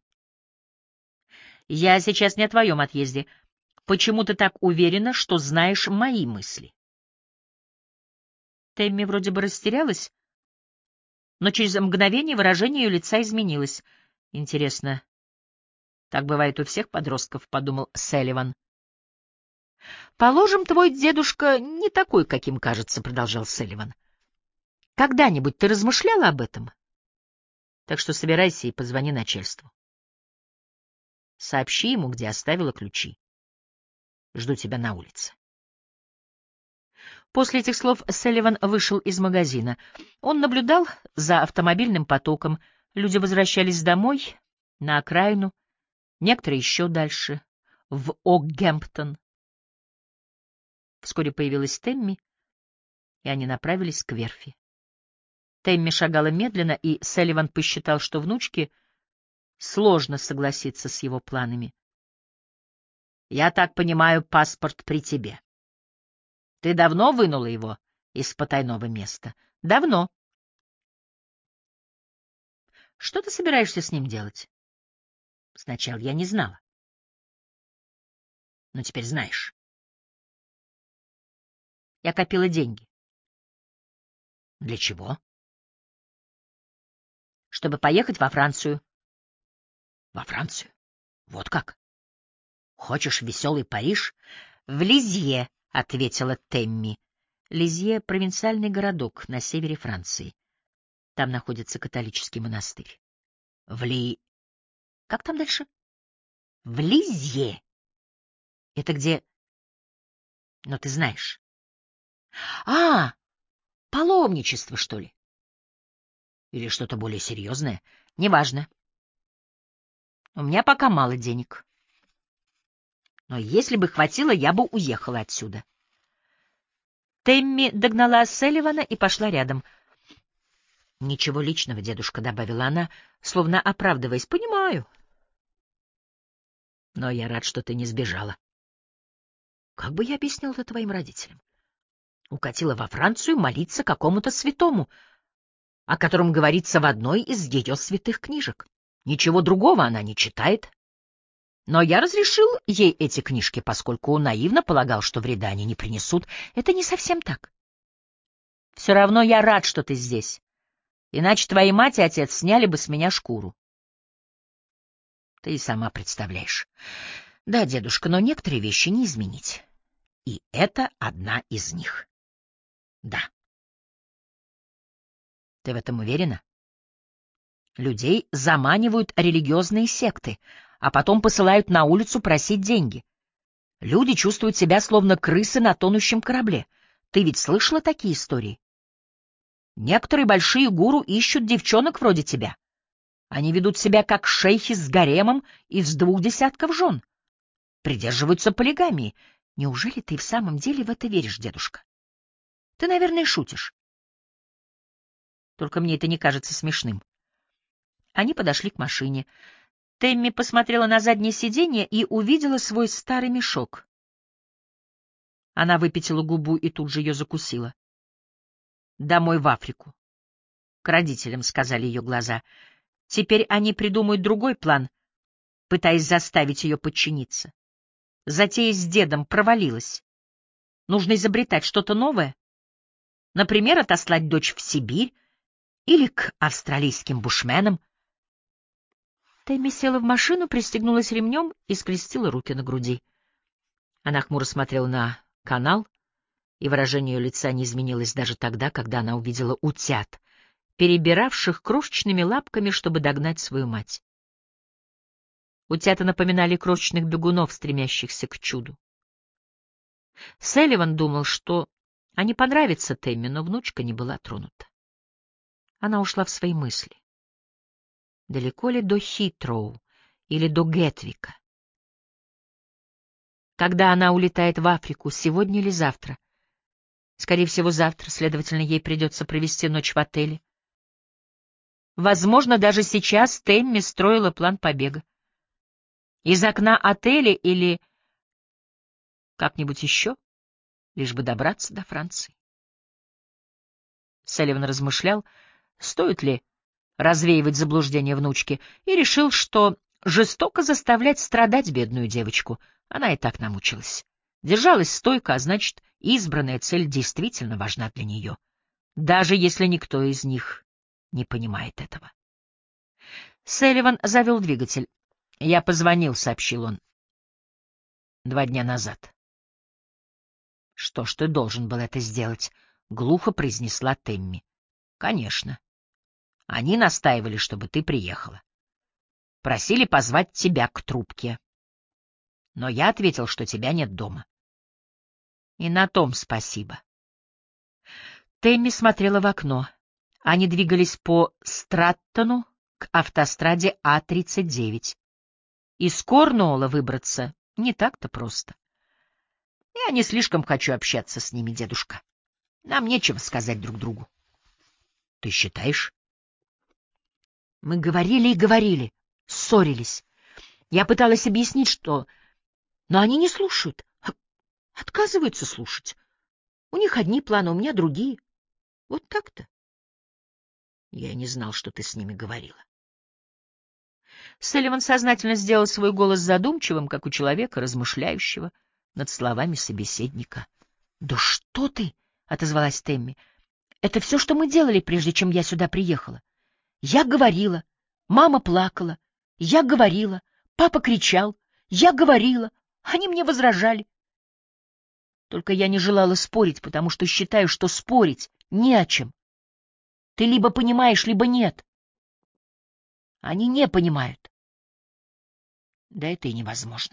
Я сейчас не о твоем отъезде. Почему ты так уверена, что знаешь мои мысли? Тэмми вроде бы растерялась, но через мгновение выражение ее лица изменилось. Интересно, так бывает у всех подростков, — подумал Салливан. «Положим, твой дедушка не такой, каким кажется», — продолжал Селливан. «Когда-нибудь ты размышляла об этом? Так что собирайся и позвони начальству. Сообщи ему, где оставила ключи. Жду тебя на улице». После этих слов Селливан вышел из магазина. Он наблюдал за автомобильным потоком. Люди возвращались домой, на окраину, некоторые еще дальше, в Окгемптон. Вскоре появилась Тэмми, и они направились к верфи. Тэмми шагала медленно, и Селливан посчитал, что внучке сложно согласиться с его планами. «Я так понимаю, паспорт при тебе. Ты давно вынула его из потайного места?» «Давно». «Что ты собираешься с ним делать?» «Сначала я не знала. Но теперь знаешь. Я копила деньги». «Для чего?» «Чтобы поехать во Францию». «Во Францию? Вот как? Хочешь в веселый Париж?» «В Лизье», — ответила Тэмми. Лизье — провинциальный городок на севере Франции. Там находится католический монастырь. В Ли... Как там дальше? В Лизье. Это где... Ну, ты знаешь. А, паломничество, что ли? Или что-то более серьезное? Неважно. У меня пока мало денег. Но если бы хватило, я бы уехала отсюда. Тэмми догнала Селливана и пошла рядом. «Ничего личного, дедушка», — добавила она, словно оправдываясь. «Понимаю. Но я рад, что ты не сбежала». «Как бы я объяснил это твоим родителям? Укатила во Францию молиться какому-то святому, о котором говорится в одной из ее святых книжек. Ничего другого она не читает. Но я разрешил ей эти книжки, поскольку наивно полагал, что вреда они не принесут. Это не совсем так. Все равно я рад, что ты здесь. Иначе твои мать и отец сняли бы с меня шкуру. Ты и сама представляешь. Да, дедушка, но некоторые вещи не изменить. И это одна из них. Да. Ты в этом уверена? Людей заманивают религиозные секты, а потом посылают на улицу просить деньги. Люди чувствуют себя словно крысы на тонущем корабле. Ты ведь слышала такие истории? Некоторые большие гуру ищут девчонок вроде тебя. Они ведут себя как шейхи с гаремом из двух десятков жен. Придерживаются полигамии. Неужели ты в самом деле в это веришь, дедушка? Ты, наверное, шутишь. Только мне это не кажется смешным. Они подошли к машине. Тэмми посмотрела на заднее сиденье и увидела свой старый мешок. Она выпятила губу и тут же ее закусила. «Домой в Африку. К родителям», — сказали ее глаза. Теперь они придумают другой план, пытаясь заставить ее подчиниться. Затея с дедом провалилась. Нужно изобретать что-то новое. Например, отослать дочь в Сибирь или к австралийским бушменам. Тэмми села в машину, пристегнулась ремнем и скрестила руки на груди. Она хмуро смотрела на канал, и выражение ее лица не изменилось даже тогда, когда она увидела утят, перебиравших крошечными лапками, чтобы догнать свою мать. Утята напоминали крошечных бегунов, стремящихся к чуду. Селливан думал, что они понравятся Тэмми, но внучка не была тронута. Она ушла в свои мысли. Далеко ли до Хитроу или до Гетвика? Когда она улетает в Африку, сегодня или завтра? Скорее всего, завтра, следовательно, ей придется провести ночь в отеле. Возможно, даже сейчас Тэмми строила план побега. Из окна отеля или как-нибудь еще, лишь бы добраться до Франции. Селливан размышлял, стоит ли развеивать заблуждения внучки, и решил, что жестоко заставлять страдать бедную девочку. Она и так намучилась. Держалась стойко, а значит, избранная цель действительно важна для нее, даже если никто из них не понимает этого. Селливан завел двигатель. «Я позвонил», — сообщил он, — «два дня назад. Что ж, ты должен был это сделать, — глухо произнесла Тэмми. — Конечно. Они настаивали, чтобы ты приехала. Просили позвать тебя к трубке. Но я ответил, что тебя нет дома. И на том спасибо. Тэмми смотрела в окно. Они двигались по Страттону к автостраде А тридцать девять. Из Корнуолла выбраться не так-то просто. Я не слишком хочу общаться с ними, дедушка. Нам нечего сказать друг другу. Ты считаешь? Мы говорили и говорили, ссорились. Я пыталась объяснить, что... Но они не слушают, отказываются слушать. У них одни планы, у меня другие. Вот так-то. Я не знал, что ты с ними говорила. Салливан сознательно сделал свой голос задумчивым, как у человека, размышляющего над словами собеседника. — Да что ты! — отозвалась Тэмми. — Это все, что мы делали, прежде чем я сюда приехала. Я говорила, мама плакала, я говорила, папа кричал, я говорила, они мне возражали. Только я не желала спорить, потому что считаю, что спорить не о чем. Ты либо понимаешь, либо нет. Они не понимают. Да это и невозможно.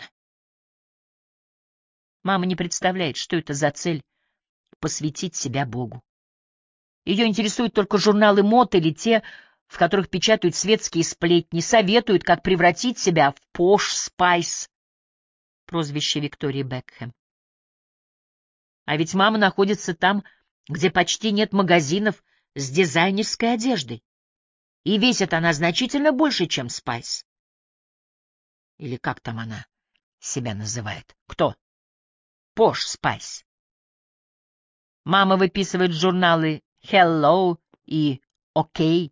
Мама не представляет, что это за цель — посвятить себя Богу. Ее интересуют только журналы мод или те, в которых печатают светские сплетни, советуют, как превратить себя в Пош Спайс, прозвище Виктории Бекхэм. А ведь мама находится там, где почти нет магазинов с дизайнерской одеждой. И весит она значительно больше, чем Спайс. Или как там она себя называет? Кто? Пош Спайс. Мама выписывает журналы Hello и OK.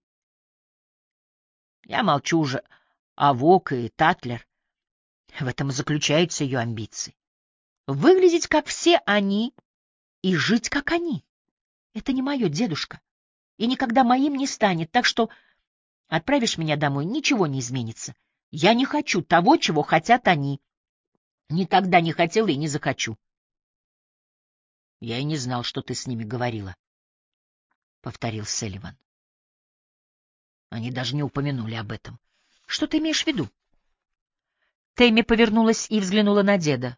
Я молчу уже о Вог и Татлер. В этом и заключаются ее амбиции. Выглядеть, как все они, и жить, как они. Это не мое, дедушка, и никогда моим не станет, так что отправишь меня домой, ничего не изменится. Я не хочу того, чего хотят они. Никогда не хотела и не захочу. Я и не знал, что ты с ними говорила, — повторил Салливан. Они даже не упомянули об этом. Что ты имеешь в виду? Тэмми повернулась и взглянула на деда.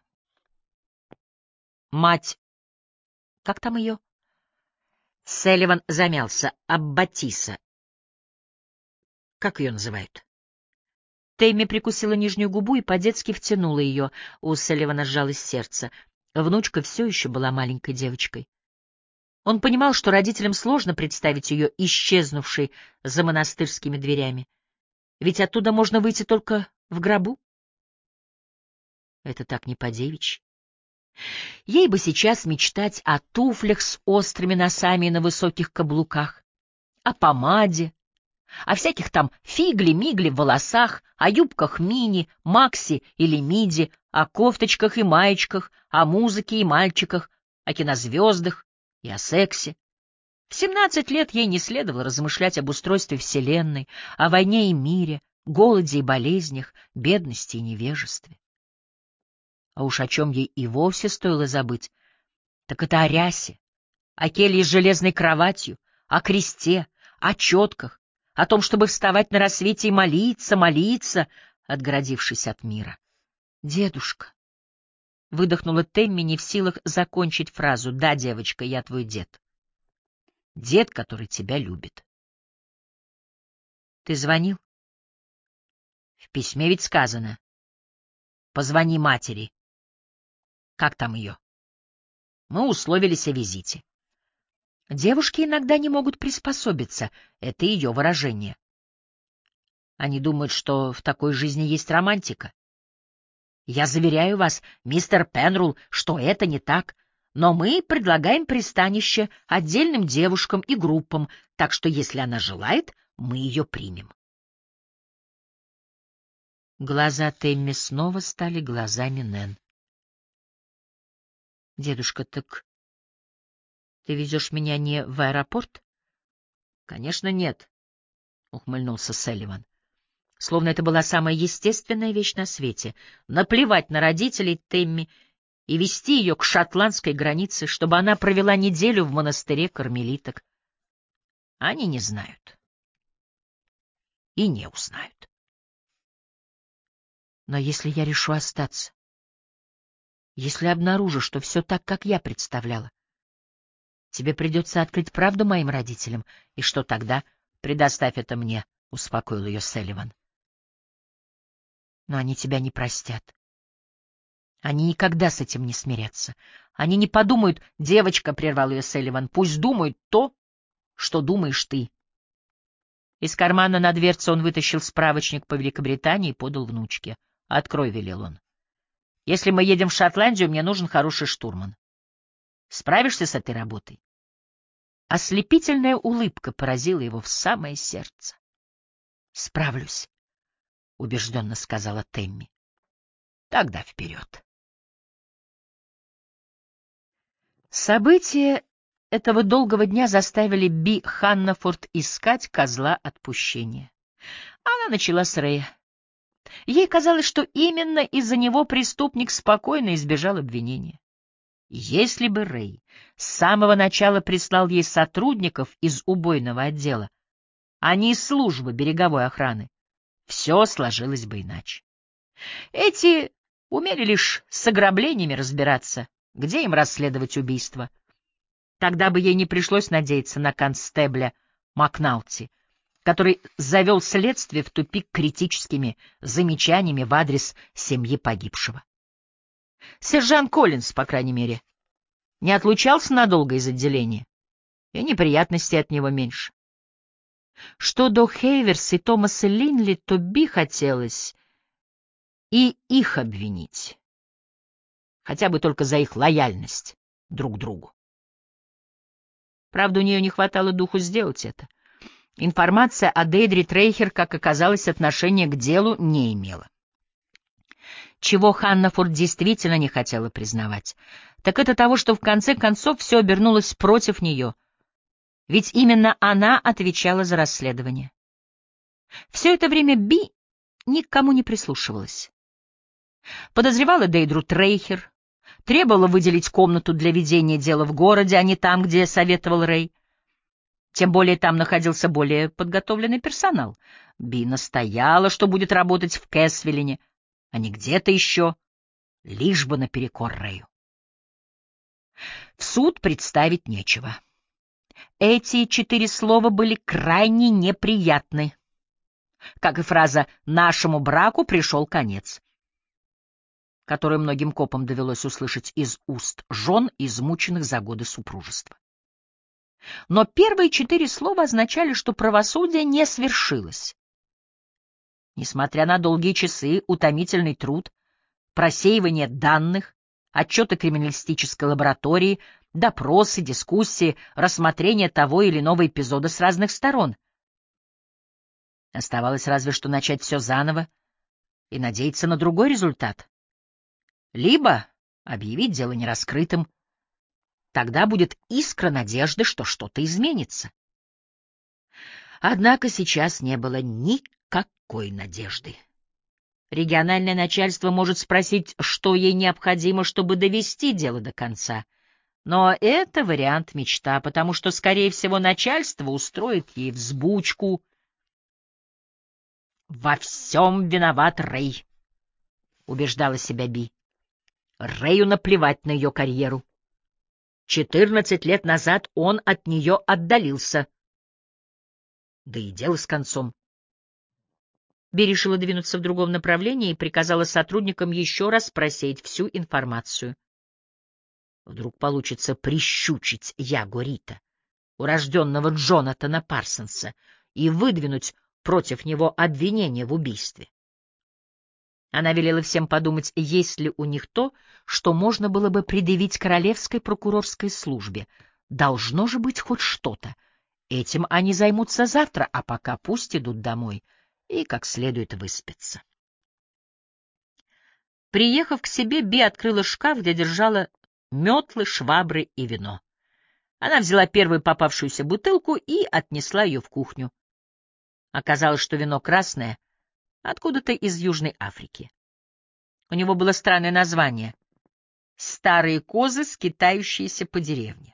Мать... Как там ее? Салливан замялся. Аббатиса. Как ее называют? Тэмми прикусила нижнюю губу и по-детски втянула ее. У Салливана сжалось сердце. Внучка все еще была маленькой девочкой. Он понимал, что родителям сложно представить ее исчезнувшей за монастырскими дверями. Ведь оттуда можно выйти только в гробу. Это так не по-девичьи. Ей бы сейчас мечтать о туфлях с острыми носами и на высоких каблуках, о помаде, о всяких там фигли-мигли в волосах, о юбках мини, макси или миди, о кофточках и маечках, о музыке и мальчиках, о кинозвездах и о сексе. В семнадцать лет ей не следовало размышлять об устройстве Вселенной, о войне и мире, голоде и болезнях, бедности и невежестве. А уж о чем ей и вовсе стоило забыть, так это о рясе, о келье с железной кроватью, о кресте, о четках, о том, чтобы вставать на рассвете и молиться, молиться, отгородившись от мира. «Дедушка», — выдохнула Тэмми, не в силах закончить фразу. «Да, девочка, я твой дед. Дед, который тебя любит». «Ты звонил?» «В письме ведь сказано. Позвони матери». «Как там ее?» «Мы условились о визите». Девушки иногда не могут приспособиться, это ее выражение. Они думают, что в такой жизни есть романтика. Я заверяю вас, мистер Пенрул, что это не так, но мы предлагаем пристанище отдельным девушкам и группам, так что если она желает, мы ее примем. Глаза Тэмми снова стали глазами Нэн. — Дедушка, так ты везешь меня не в аэропорт? — Конечно, нет, — ухмыльнулся Салливан. Словно это была самая естественная вещь на свете. Наплевать на родителей Тэмми и вести ее к шотландской границе, чтобы она провела неделю в монастыре кармелиток. Они не знают и не узнают. Но если я решу остаться, если обнаружу, что все так, как я представляла, тебе придется открыть правду моим родителям, и что тогда? Предоставь это мне, — успокоил ее Селливан. Но они тебя не простят. Они никогда с этим не смирятся. Они не подумают, — девочка, — прервал ее Селливан, — пусть думают то, что думаешь ты. Из кармана на дверце он вытащил справочник по Великобритании и подал внучке. — Открой, — велел он. — Если мы едем в Шотландию, мне нужен хороший штурман. Справишься с этой работой? Ослепительная улыбка поразила его в самое сердце. — Справлюсь, — убежденно сказала Тэмми. — Тогда вперед. События этого долгого дня заставили Би Ханнафорд искать козла отпущения. Она начала с Рэя. Ей казалось, что именно из-за него преступник спокойно избежал обвинения. Если бы Рэй с самого начала прислал ей сотрудников из убойного отдела, а не из службы береговой охраны, все сложилось бы иначе. Эти умели лишь с ограблениями разбираться, где им расследовать убийство. Тогда бы ей не пришлось надеяться на констебля Макналти, который завел следствие в тупик критическими замечаниями в адрес семьи погибшего. Сержант Коллинз, по крайней мере, не отлучался надолго из отделения, и неприятностей от него меньше. Что до Хейверс и Томаса Линли, то Би хотелось и их обвинить, хотя бы только за их лояльность друг другу. Правда, у нее не хватало духу сделать это. Информация о Дейдре Трейхер, как оказалось, отношения к делу не имела. Чего Ханнафорд действительно не хотела признавать, так это того, что в конце концов все обернулось против нее, ведь именно она отвечала за расследование. Все это время Би ни к кому не прислушивалась. Подозревала Дейдру Трейхер, требовала выделить комнату для ведения дела в городе, а не там, где советовал Рэй. Тем более там находился более подготовленный персонал. Би настояла, что будет работать в Кэсвиллине, а не где-то еще, лишь бы наперекор Рэю. В суд представить нечего. Эти четыре слова были крайне неприятны, как и фраза «нашему браку пришел конец», которую многим копам довелось услышать из уст жен, измученных за годы супружества. Но первые четыре слова означали, что правосудие не свершилось. Несмотря на долгие часы, утомительный труд, просеивание данных, отчеты криминалистической лаборатории, допросы, дискуссии, рассмотрение того или иного эпизода с разных сторон. Оставалось разве что начать все заново и надеяться на другой результат. Либо объявить дело нераскрытым. Тогда будет искра надежды, что что-то изменится. Однако сейчас не было никакой надежды. Региональное начальство может спросить, что ей необходимо, чтобы довести дело до конца. Но это вариант мечта, потому что, скорее всего, начальство устроит ей взбучку. «Во всем виноват Рэй», — убеждала себя Би. Рэю наплевать на ее карьеру. Четырнадцать лет назад он от нее отдалился. Да и дело с концом. Би решила двинуться в другом направлении и приказала сотрудникам еще раз просеять всю информацию. Вдруг получится прищучить Яго Рита, урожденного Джонатана Парсонса, и выдвинуть против него обвинение в убийстве. Она велела всем подумать, есть ли у них то, что можно было бы предъявить королевской прокурорской службе. Должно же быть хоть что-то. Этим они займутся завтра, а пока пусть идут домой и как следует выспятся. Приехав к себе, Би открыла шкаф, где держала метлы, швабры и вино. Она взяла первую попавшуюся бутылку и отнесла ее в кухню. Оказалось, что вино красное, откуда-то из Южной Африки. У него было странное название старые козы, скитающиеся по деревне.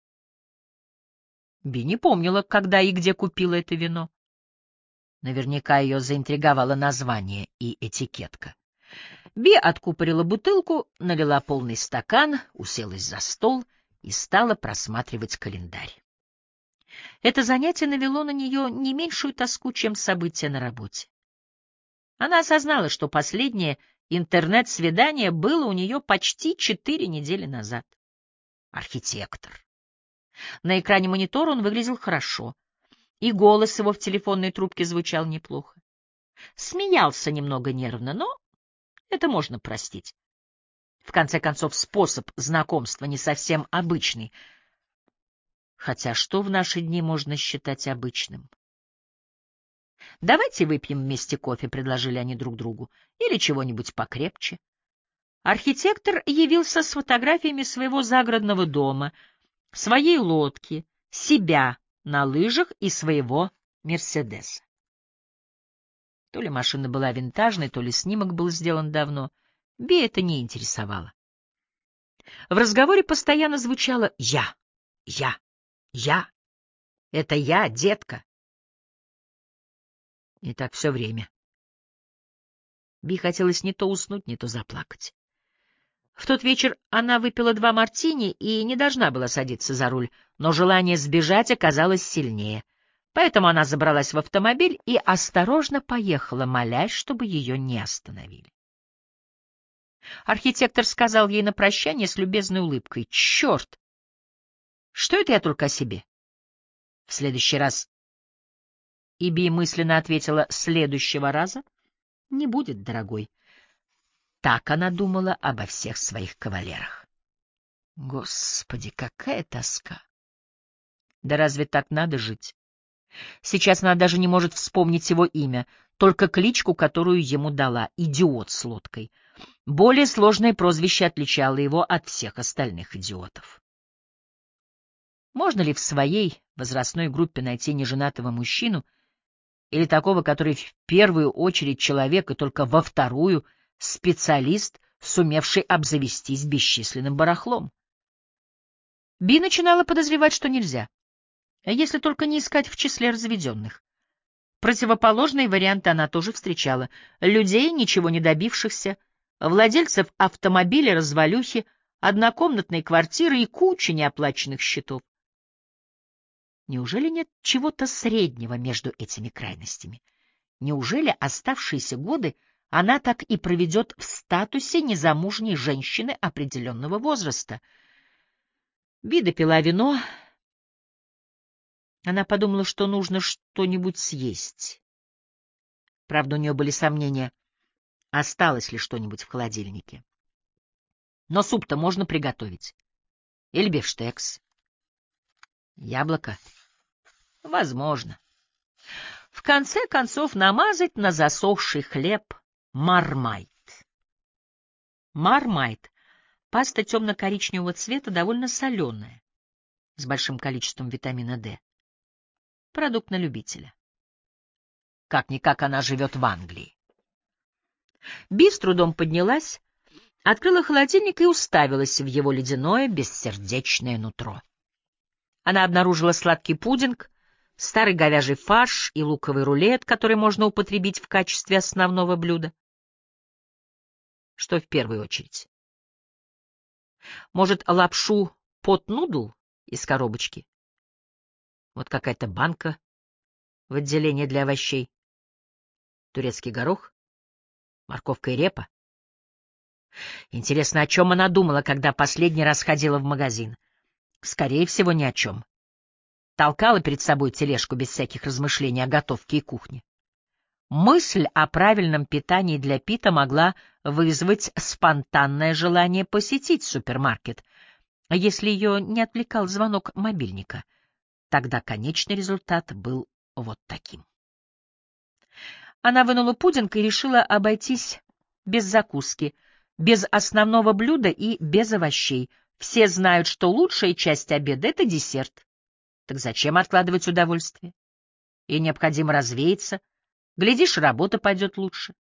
Би не помнила, когда и где купила это вино. Наверняка ее заинтриговало название и этикетка. Би откупорила бутылку, налила полный стакан, уселась за стол и стала просматривать календарь. Это занятие навело на нее не меньшую тоску, чем события на работе. Она осознала, что последнее интернет-свидание было у нее почти четыре недели назад. Архитектор. На экране монитора он выглядел хорошо, и голос его в телефонной трубке звучал неплохо. Смеялся немного нервно, но это можно простить. В конце концов, способ знакомства не совсем обычный. Хотя что в наши дни можно считать обычным? «Давайте выпьем вместе кофе», — предложили они друг другу, — «или чего-нибудь покрепче». Архитектор явился с фотографиями своего загородного дома, своей лодки, себя на лыжах и своего «Мерседеса». То ли машина была винтажной, то ли снимок был сделан давно. Би это не интересовало. В разговоре постоянно звучало «я, я, я, это я, детка». И так все время. Би хотелось не то уснуть, не то заплакать. В тот вечер она выпила два мартини и не должна была садиться за руль, но желание сбежать оказалось сильнее. Поэтому она забралась в автомобиль и осторожно поехала, молясь, чтобы ее не остановили. Архитектор сказал ей на прощание с любезной улыбкой: «Черт! Что это я только о себе? В следующий раз...» И Би мысленно ответила: «Следующего раза не будет, дорогой». Так она думала обо всех своих кавалерах. Господи, какая тоска! Да разве так надо жить? Сейчас она даже не может вспомнить его имя, только кличку, которую ему дала — идиот с лодкой. Более сложное прозвище отличало его от всех остальных идиотов. Можно ли в своей возрастной группе найти неженатого мужчину или такого, который в первую очередь человек и только во вторую — специалист, сумевший обзавестись бесчисленным барахлом? Би начинала подозревать, что нельзя, если только не искать в числе разведенных. Противоположные варианты она тоже встречала. Людей, ничего не добившихся, владельцев автомобиля-развалюхи, однокомнатной квартиры и кучи неоплаченных счетов. Неужели нет чего-то среднего между этими крайностями? Неужели оставшиеся годы она так и проведет в статусе незамужней женщины определенного возраста? Би допила вино. Она подумала, что нужно что-нибудь съесть. Правда, у нее были сомнения, осталось ли что-нибудь в холодильнике. Но суп-то можно приготовить. Или бифштекс. Яблоко? Возможно. В конце концов, намазать на засохший хлеб мармайт. Мармайт — паста темно-коричневого цвета, довольно соленая, с большим количеством витамина Д. Продукт на любителя. Как-никак она живет в Англии. Би с трудом поднялась, открыла холодильник и уставилась в его ледяное, бессердечное нутро. Она обнаружила сладкий пудинг, старый говяжий фарш и луковый рулет, который можно употребить в качестве основного блюда. Что в первую очередь? Может, лапшу пот-нудл из коробочки? Вот какая-то банка в отделении для овощей. Турецкий горох, морковка и репа. Интересно, о чем она думала, когда последний раз ходила в магазин? Скорее всего, ни о чем. Толкала перед собой тележку без всяких размышлений о готовке и кухне. Мысль о правильном питании для Пита могла вызвать спонтанное желание посетить супермаркет, если ее не отвлекал звонок мобильника. Тогда конечный результат был вот таким. Она вынула пудинг и решила обойтись без закуски, без основного блюда и без овощей. Все знают, что лучшая часть обеда — это десерт. Так зачем откладывать удовольствие? И необходимо развеяться. Глядишь, работа пойдет лучше.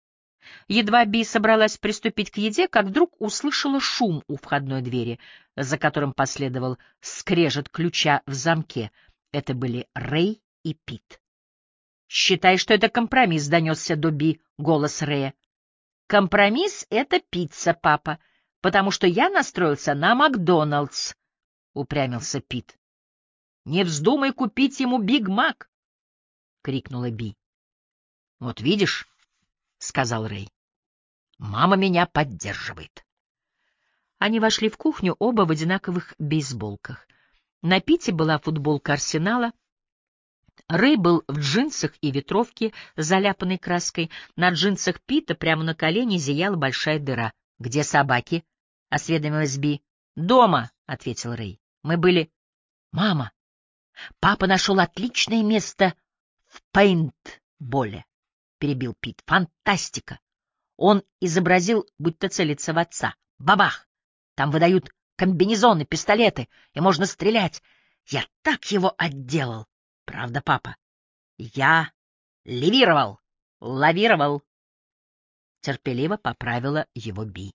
Едва Би собралась приступить к еде, как вдруг услышала шум у входной двери, за которым последовал скрежет ключа в замке. Это были Рэй и Пит. «Считай, что это компромисс», — донесся до Би голос Рэя. «Компромисс — это пицца, папа, потому что я настроился на Макдоналдс», — упрямился Пит. «Не вздумай купить ему Биг Мак», — крикнула Би. «Вот видишь», — сказал Рэй, — «мама меня поддерживает». Они вошли в кухню оба в одинаковых бейсболках. На Пите была футболка Арсенала. Рэй был в джинсах и ветровке, заляпанной краской. На джинсах Пита прямо на колене зияла большая дыра. «Где собаки?» — осведомилась Би. «Дома», — ответил Рэй. «Мы были...» «Мама, папа нашел отличное место в пейнтболе», — перебил Пит. «Фантастика! Он изобразил, будто целится в отца. Бабах! Там выдают комбинезоны, пистолеты, и можно стрелять. Я так его отделал. Правда, папа? Я левировал, лавировал. Терпеливо поправила его Би.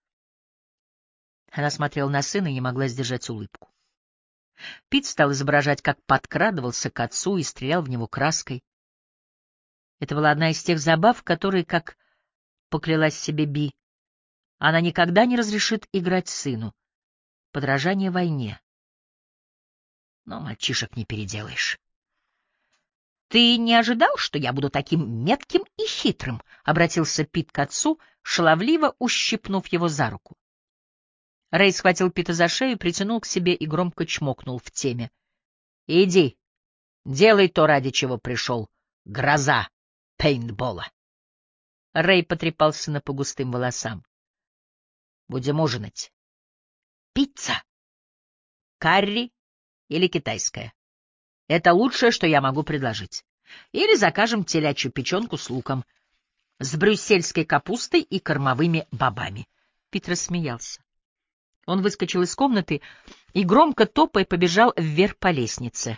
Она смотрела на сына и не могла сдержать улыбку. Пит стал изображать, как подкрадывался к отцу и стрелял в него краской. Это была одна из тех забав, которые, как поклялась себе Би, она никогда не разрешит играть сыну. Подражание войне. Но мальчишек не переделаешь. «Ты не ожидал, что я буду таким метким и хитрым?» — обратился Пит к отцу, шаловливо ущипнув его за руку. Рэй схватил Пита за шею, притянул к себе и громко чмокнул в теме. «Иди, делай то, ради чего пришел. Гроза пейнтбола». Рэй потрепал сына по густым волосам. «Будем ужинать. Пицца. Карри или китайская. Это лучшее, что я могу предложить. Или закажем телячью печенку с луком, с брюссельской капустой и кормовыми бобами». Пит рассмеялся. Он выскочил из комнаты и, громко топая, побежал вверх по лестнице.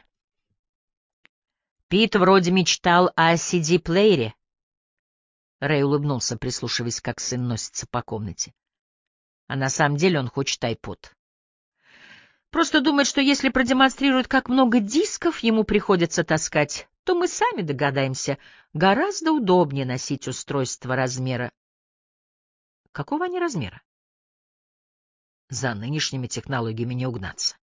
«Пит вроде мечтал о си ди-плеере». Рэй улыбнулся, прислушиваясь, как сын носится по комнате. А на самом деле он хочет айпод. Просто думает, что если продемонстрирует, как много дисков ему приходится таскать, то мы сами догадаемся, гораздо удобнее носить устройство размера. Какого они размера? За нынешними технологиями не угнаться.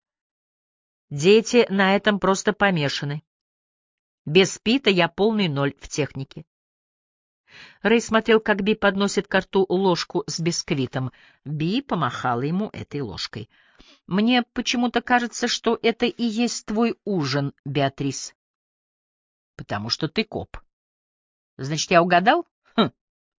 Дети на этом просто помешаны. Без Пита я полный ноль в технике. Рэй смотрел, как Би подносит ко рту ложку с бисквитом. Би помахала ему этой ложкой. «Мне почему-то кажется, что это и есть твой ужин, Беатрис». «Потому что ты коп». «Значит, я угадал? Хм.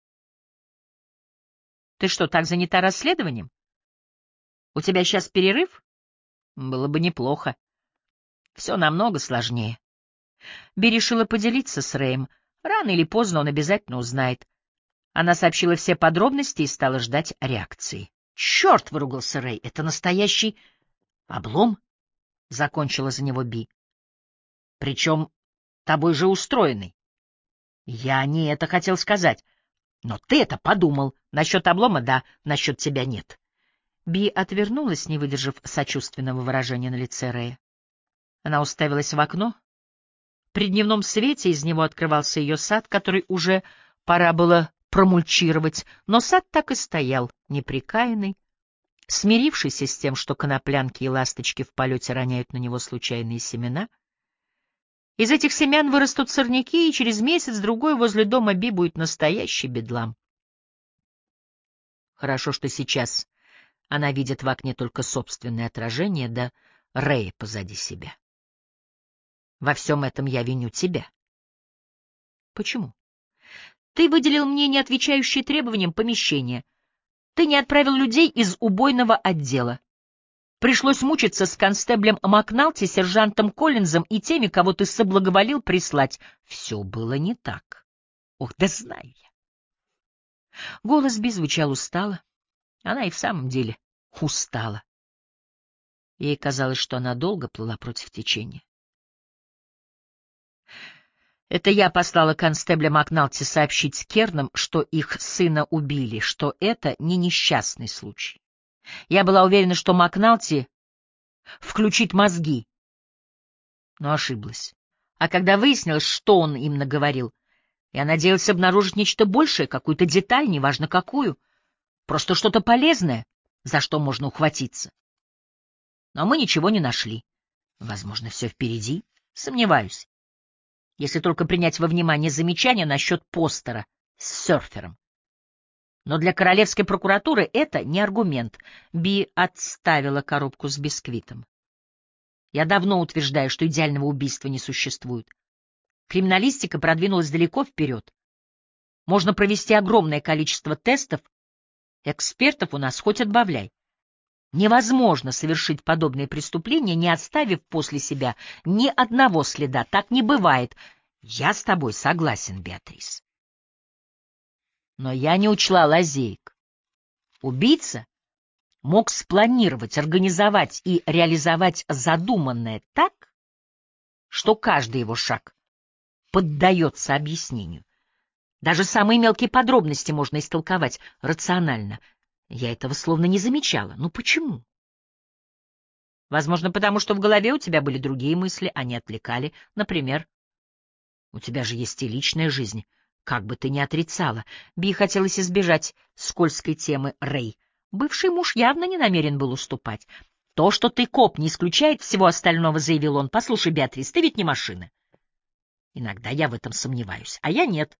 Ты что, так занята расследованием? У тебя сейчас перерыв? Было бы неплохо. Все намного сложнее». Би решила поделиться с Рэем. Рано или поздно он обязательно узнает. Она сообщила все подробности и стала ждать реакции. «Черт!» — выругался Рэй. «Это настоящий облом!» — закончила за него Би. «Причем тобой же устроенный». «Я не это хотел сказать. Но ты это подумал. Насчет облома — да, насчет тебя — нет». Би отвернулась, не выдержав сочувственного выражения на лице Рэя. Она уставилась в окно. При дневном свете из него открывался ее сад, который уже пора было промульчировать, но сад так и стоял, непрекаянный, смирившийся с тем, что коноплянки и ласточки в полете роняют на него случайные семена. Из этих семян вырастут сорняки, и через месяц-другой возле дома Би будет настоящий бедлам. Хорошо, что сейчас она видит в окне только собственное отражение, да Рэя позади себя. Во всем этом я виню тебя. Почему? Ты выделил мне не отвечающие требованиям помещение. Ты не отправил людей из убойного отдела. Пришлось мучиться с констеблем Макналти, сержантом Коллинзом и теми, кого ты соблаговолил прислать. Все было не так. Ох, да знаю я. Голос Би звучал устало. Она и в самом деле устала. Ей казалось, что она долго плыла против течения. Это я послала констебля Макналти сообщить Кернам, что их сына убили, что это не несчастный случай. Я была уверена, что Макналти включит мозги, но ошиблась. А когда выяснилось, что он им наговорил, я надеялась обнаружить нечто большее, какую-то деталь, неважно какую, просто что-то полезное, за что можно ухватиться. Но мы ничего не нашли. Возможно, все впереди? Сомневаюсь. Если только принять во внимание замечания насчет постера с серфером. Но для королевской прокуратуры это не аргумент. Би отставила коробку с бисквитом. Я давно утверждаю, что идеального убийства не существует. Криминалистика продвинулась далеко вперед. Можно провести огромное количество тестов, экспертов у нас хоть отбавляй. Невозможно совершить подобное преступление, не оставив после себя ни одного следа. Так не бывает. Я с тобой согласен, Беатрис. Но я не учла лазеек. Убийца мог спланировать, организовать и реализовать задуманное так, что каждый его шаг поддается объяснению. Даже самые мелкие подробности можно истолковать рационально. Я этого словно не замечала. Ну почему? Возможно, потому что в голове у тебя были другие мысли, они отвлекали. Например, у тебя же есть и личная жизнь, как бы ты ни отрицала. Би хотелось избежать скользкой темы Рэй. Бывший муж явно не намерен был уступать. То, что ты коп, не исключает всего остального, заявил он. Послушай, Беатрис, ты ведь не машина. Иногда я в этом сомневаюсь, а я нет.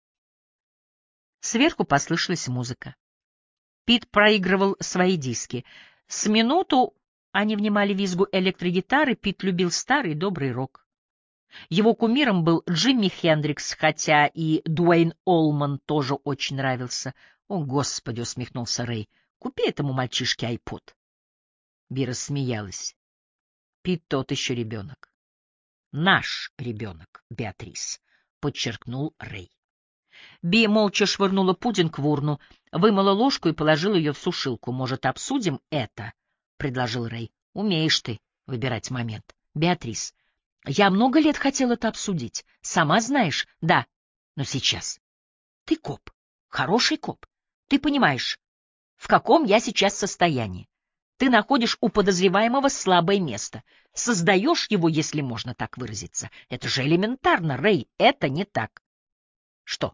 Сверху послышалась музыка. Пит проигрывал свои диски. С минуту они внимали визгу электрогитары, Пит любил старый добрый рок. Его кумиром был Джимми Хендрикс, хотя и Дуэйн Олман тоже очень нравился. — О, Господи! — усмехнулся Рэй. — Купи этому мальчишке айпод. Бира смеялась. Пит тот еще ребенок. — Наш ребенок, Беатрис, — подчеркнул Рэй. Би молча швырнула пудинг в урну, вымыла ложку и положила ее в сушилку. — Может, обсудим это? — предложил Рэй. — Умеешь ты выбирать момент. Беатрис, я много лет хотел это обсудить. Сама знаешь, да, но сейчас. Ты коп, хороший коп. Ты понимаешь, в каком я сейчас состоянии. Ты находишь у подозреваемого слабое место. Создаешь его, если можно так выразиться. Это же элементарно, Рэй, это не так. Что?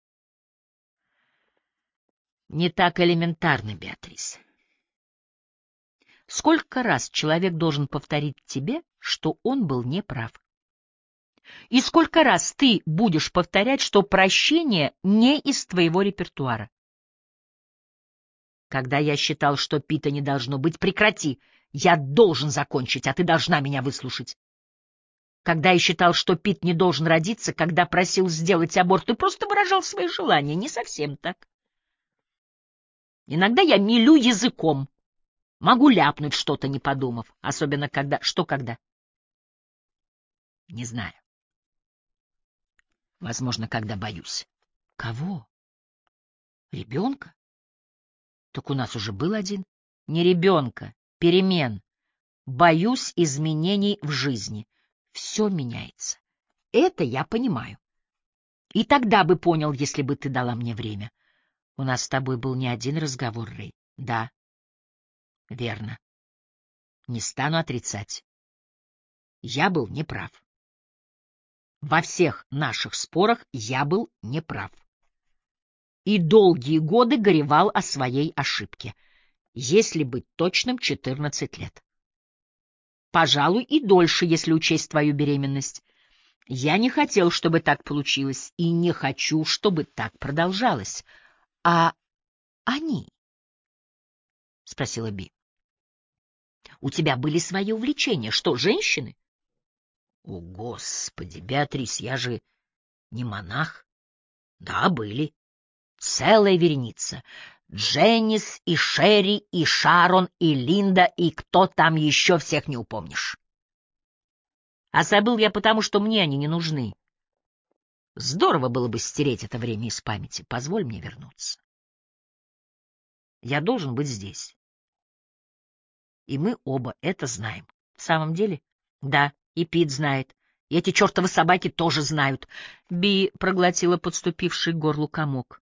Не так элементарно, Беатрис. Сколько раз человек должен повторить тебе, что он был неправ? И сколько раз ты будешь повторять, что прощение не из твоего репертуара? Когда я считал, что Пита не должно быть, прекрати. Я должен закончить, а ты должна меня выслушать. Когда я считал, что Пит не должен родиться, когда просил сделать аборт, ты просто выражал свои желания. Не совсем так. Иногда я мелю языком. Могу ляпнуть что-то, не подумав. Особенно когда... Что когда? Не знаю. Возможно, когда боюсь. Кого? Ребенка? Так у нас уже был один. Не ребенка, перемен. Боюсь изменений в жизни. Все меняется. Это я понимаю. И тогда бы понял, если бы ты дала мне время. У нас с тобой был не один разговор, Рэй. Да, верно. Не стану отрицать. Я был неправ. Во всех наших спорах я был неправ. И долгие годы горевал о своей ошибке. Если быть точным, четырнадцать лет. Пожалуй, и дольше, если учесть твою беременность. Я не хотел, чтобы так получилось, и не хочу, чтобы так продолжалось. — А они? — спросила Би. — У тебя были свои увлечения. Что, женщины? — О, Господи, Беатрис, я же не монах. — Да, были. Целая вереница. Дженнис и Шерри, и Шарон, и Линда, и кто там еще, всех не упомнишь. А забыл я потому, что мне они не нужны. Здорово было бы стереть это время из памяти. Позволь мне вернуться. Я должен быть здесь. И мы оба это знаем. В самом деле? Да, и Пит знает. И эти чертовы собаки тоже знают. Би проглотила подступивший к горлу комок.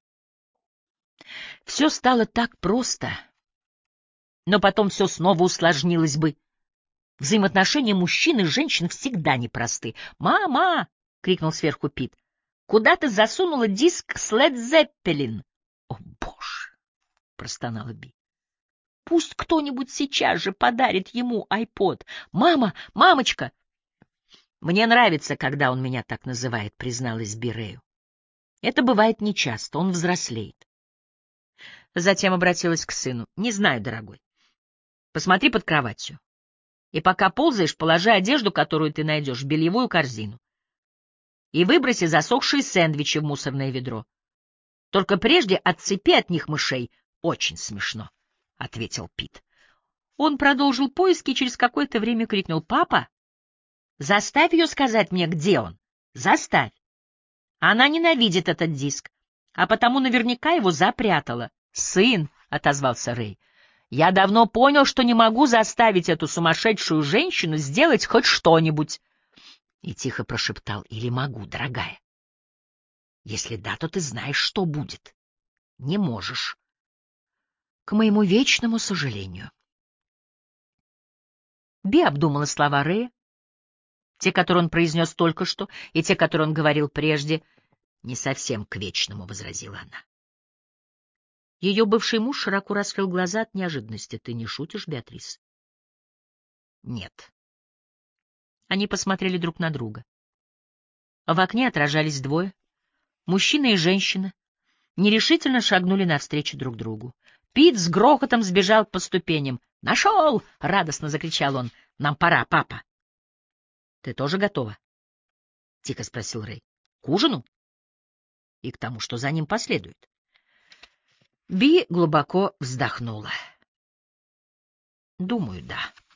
Все стало так просто, но потом все снова усложнилось бы. Взаимоотношения мужчин и женщин всегда непросты. «Мама!» — крикнул сверху Пит. «Куда ты засунула диск с Led Zeppelin?» «О, боже!» — простонала Би. «Пусть кто-нибудь сейчас же подарит ему айпод. Мама! Мамочка!» «Мне нравится, когда он меня так называет», — призналась Би Рэю. «Это бывает нечасто, он взрослеет». Затем обратилась к сыну. «Не знаю, дорогой. Посмотри под кроватью. И пока ползаешь, положи одежду, которую ты найдешь, в бельевую корзину. И выброси засохшие сэндвичи в мусорное ведро. Только прежде отцепи от них мышей. Очень смешно», — ответил Пит. Он продолжил поиски и через какое-то время крикнул: «Папа, заставь ее сказать мне, где он. Заставь. Она ненавидит этот диск, а потому наверняка его запрятала». «Сын», — отозвался Рэй, — «я давно понял, что не могу заставить эту сумасшедшую женщину сделать хоть что-нибудь». И тихо прошептал: «Или могу, дорогая? Если да, то ты знаешь, что будет. Не можешь. К моему вечному сожалению». Би обдумала слова Рэя, те, которые он произнес только что, и те, которые он говорил прежде. «Не совсем к вечному», — возразила она. Ее бывший муж широко раскрыл глаза от неожиданности. «Ты не шутишь, Беатрис?» «Нет». Они посмотрели друг на друга. В окне отражались двое. Мужчина и женщина нерешительно шагнули навстречу друг другу. Пит с грохотом сбежал по ступеням. «Нашел!» — радостно закричал он. «Нам пора, папа». «Ты тоже готова?» — тихо спросил Рэй. «К ужину? И к тому, что за ним последует?» Би глубоко вздохнула. «Думаю, да».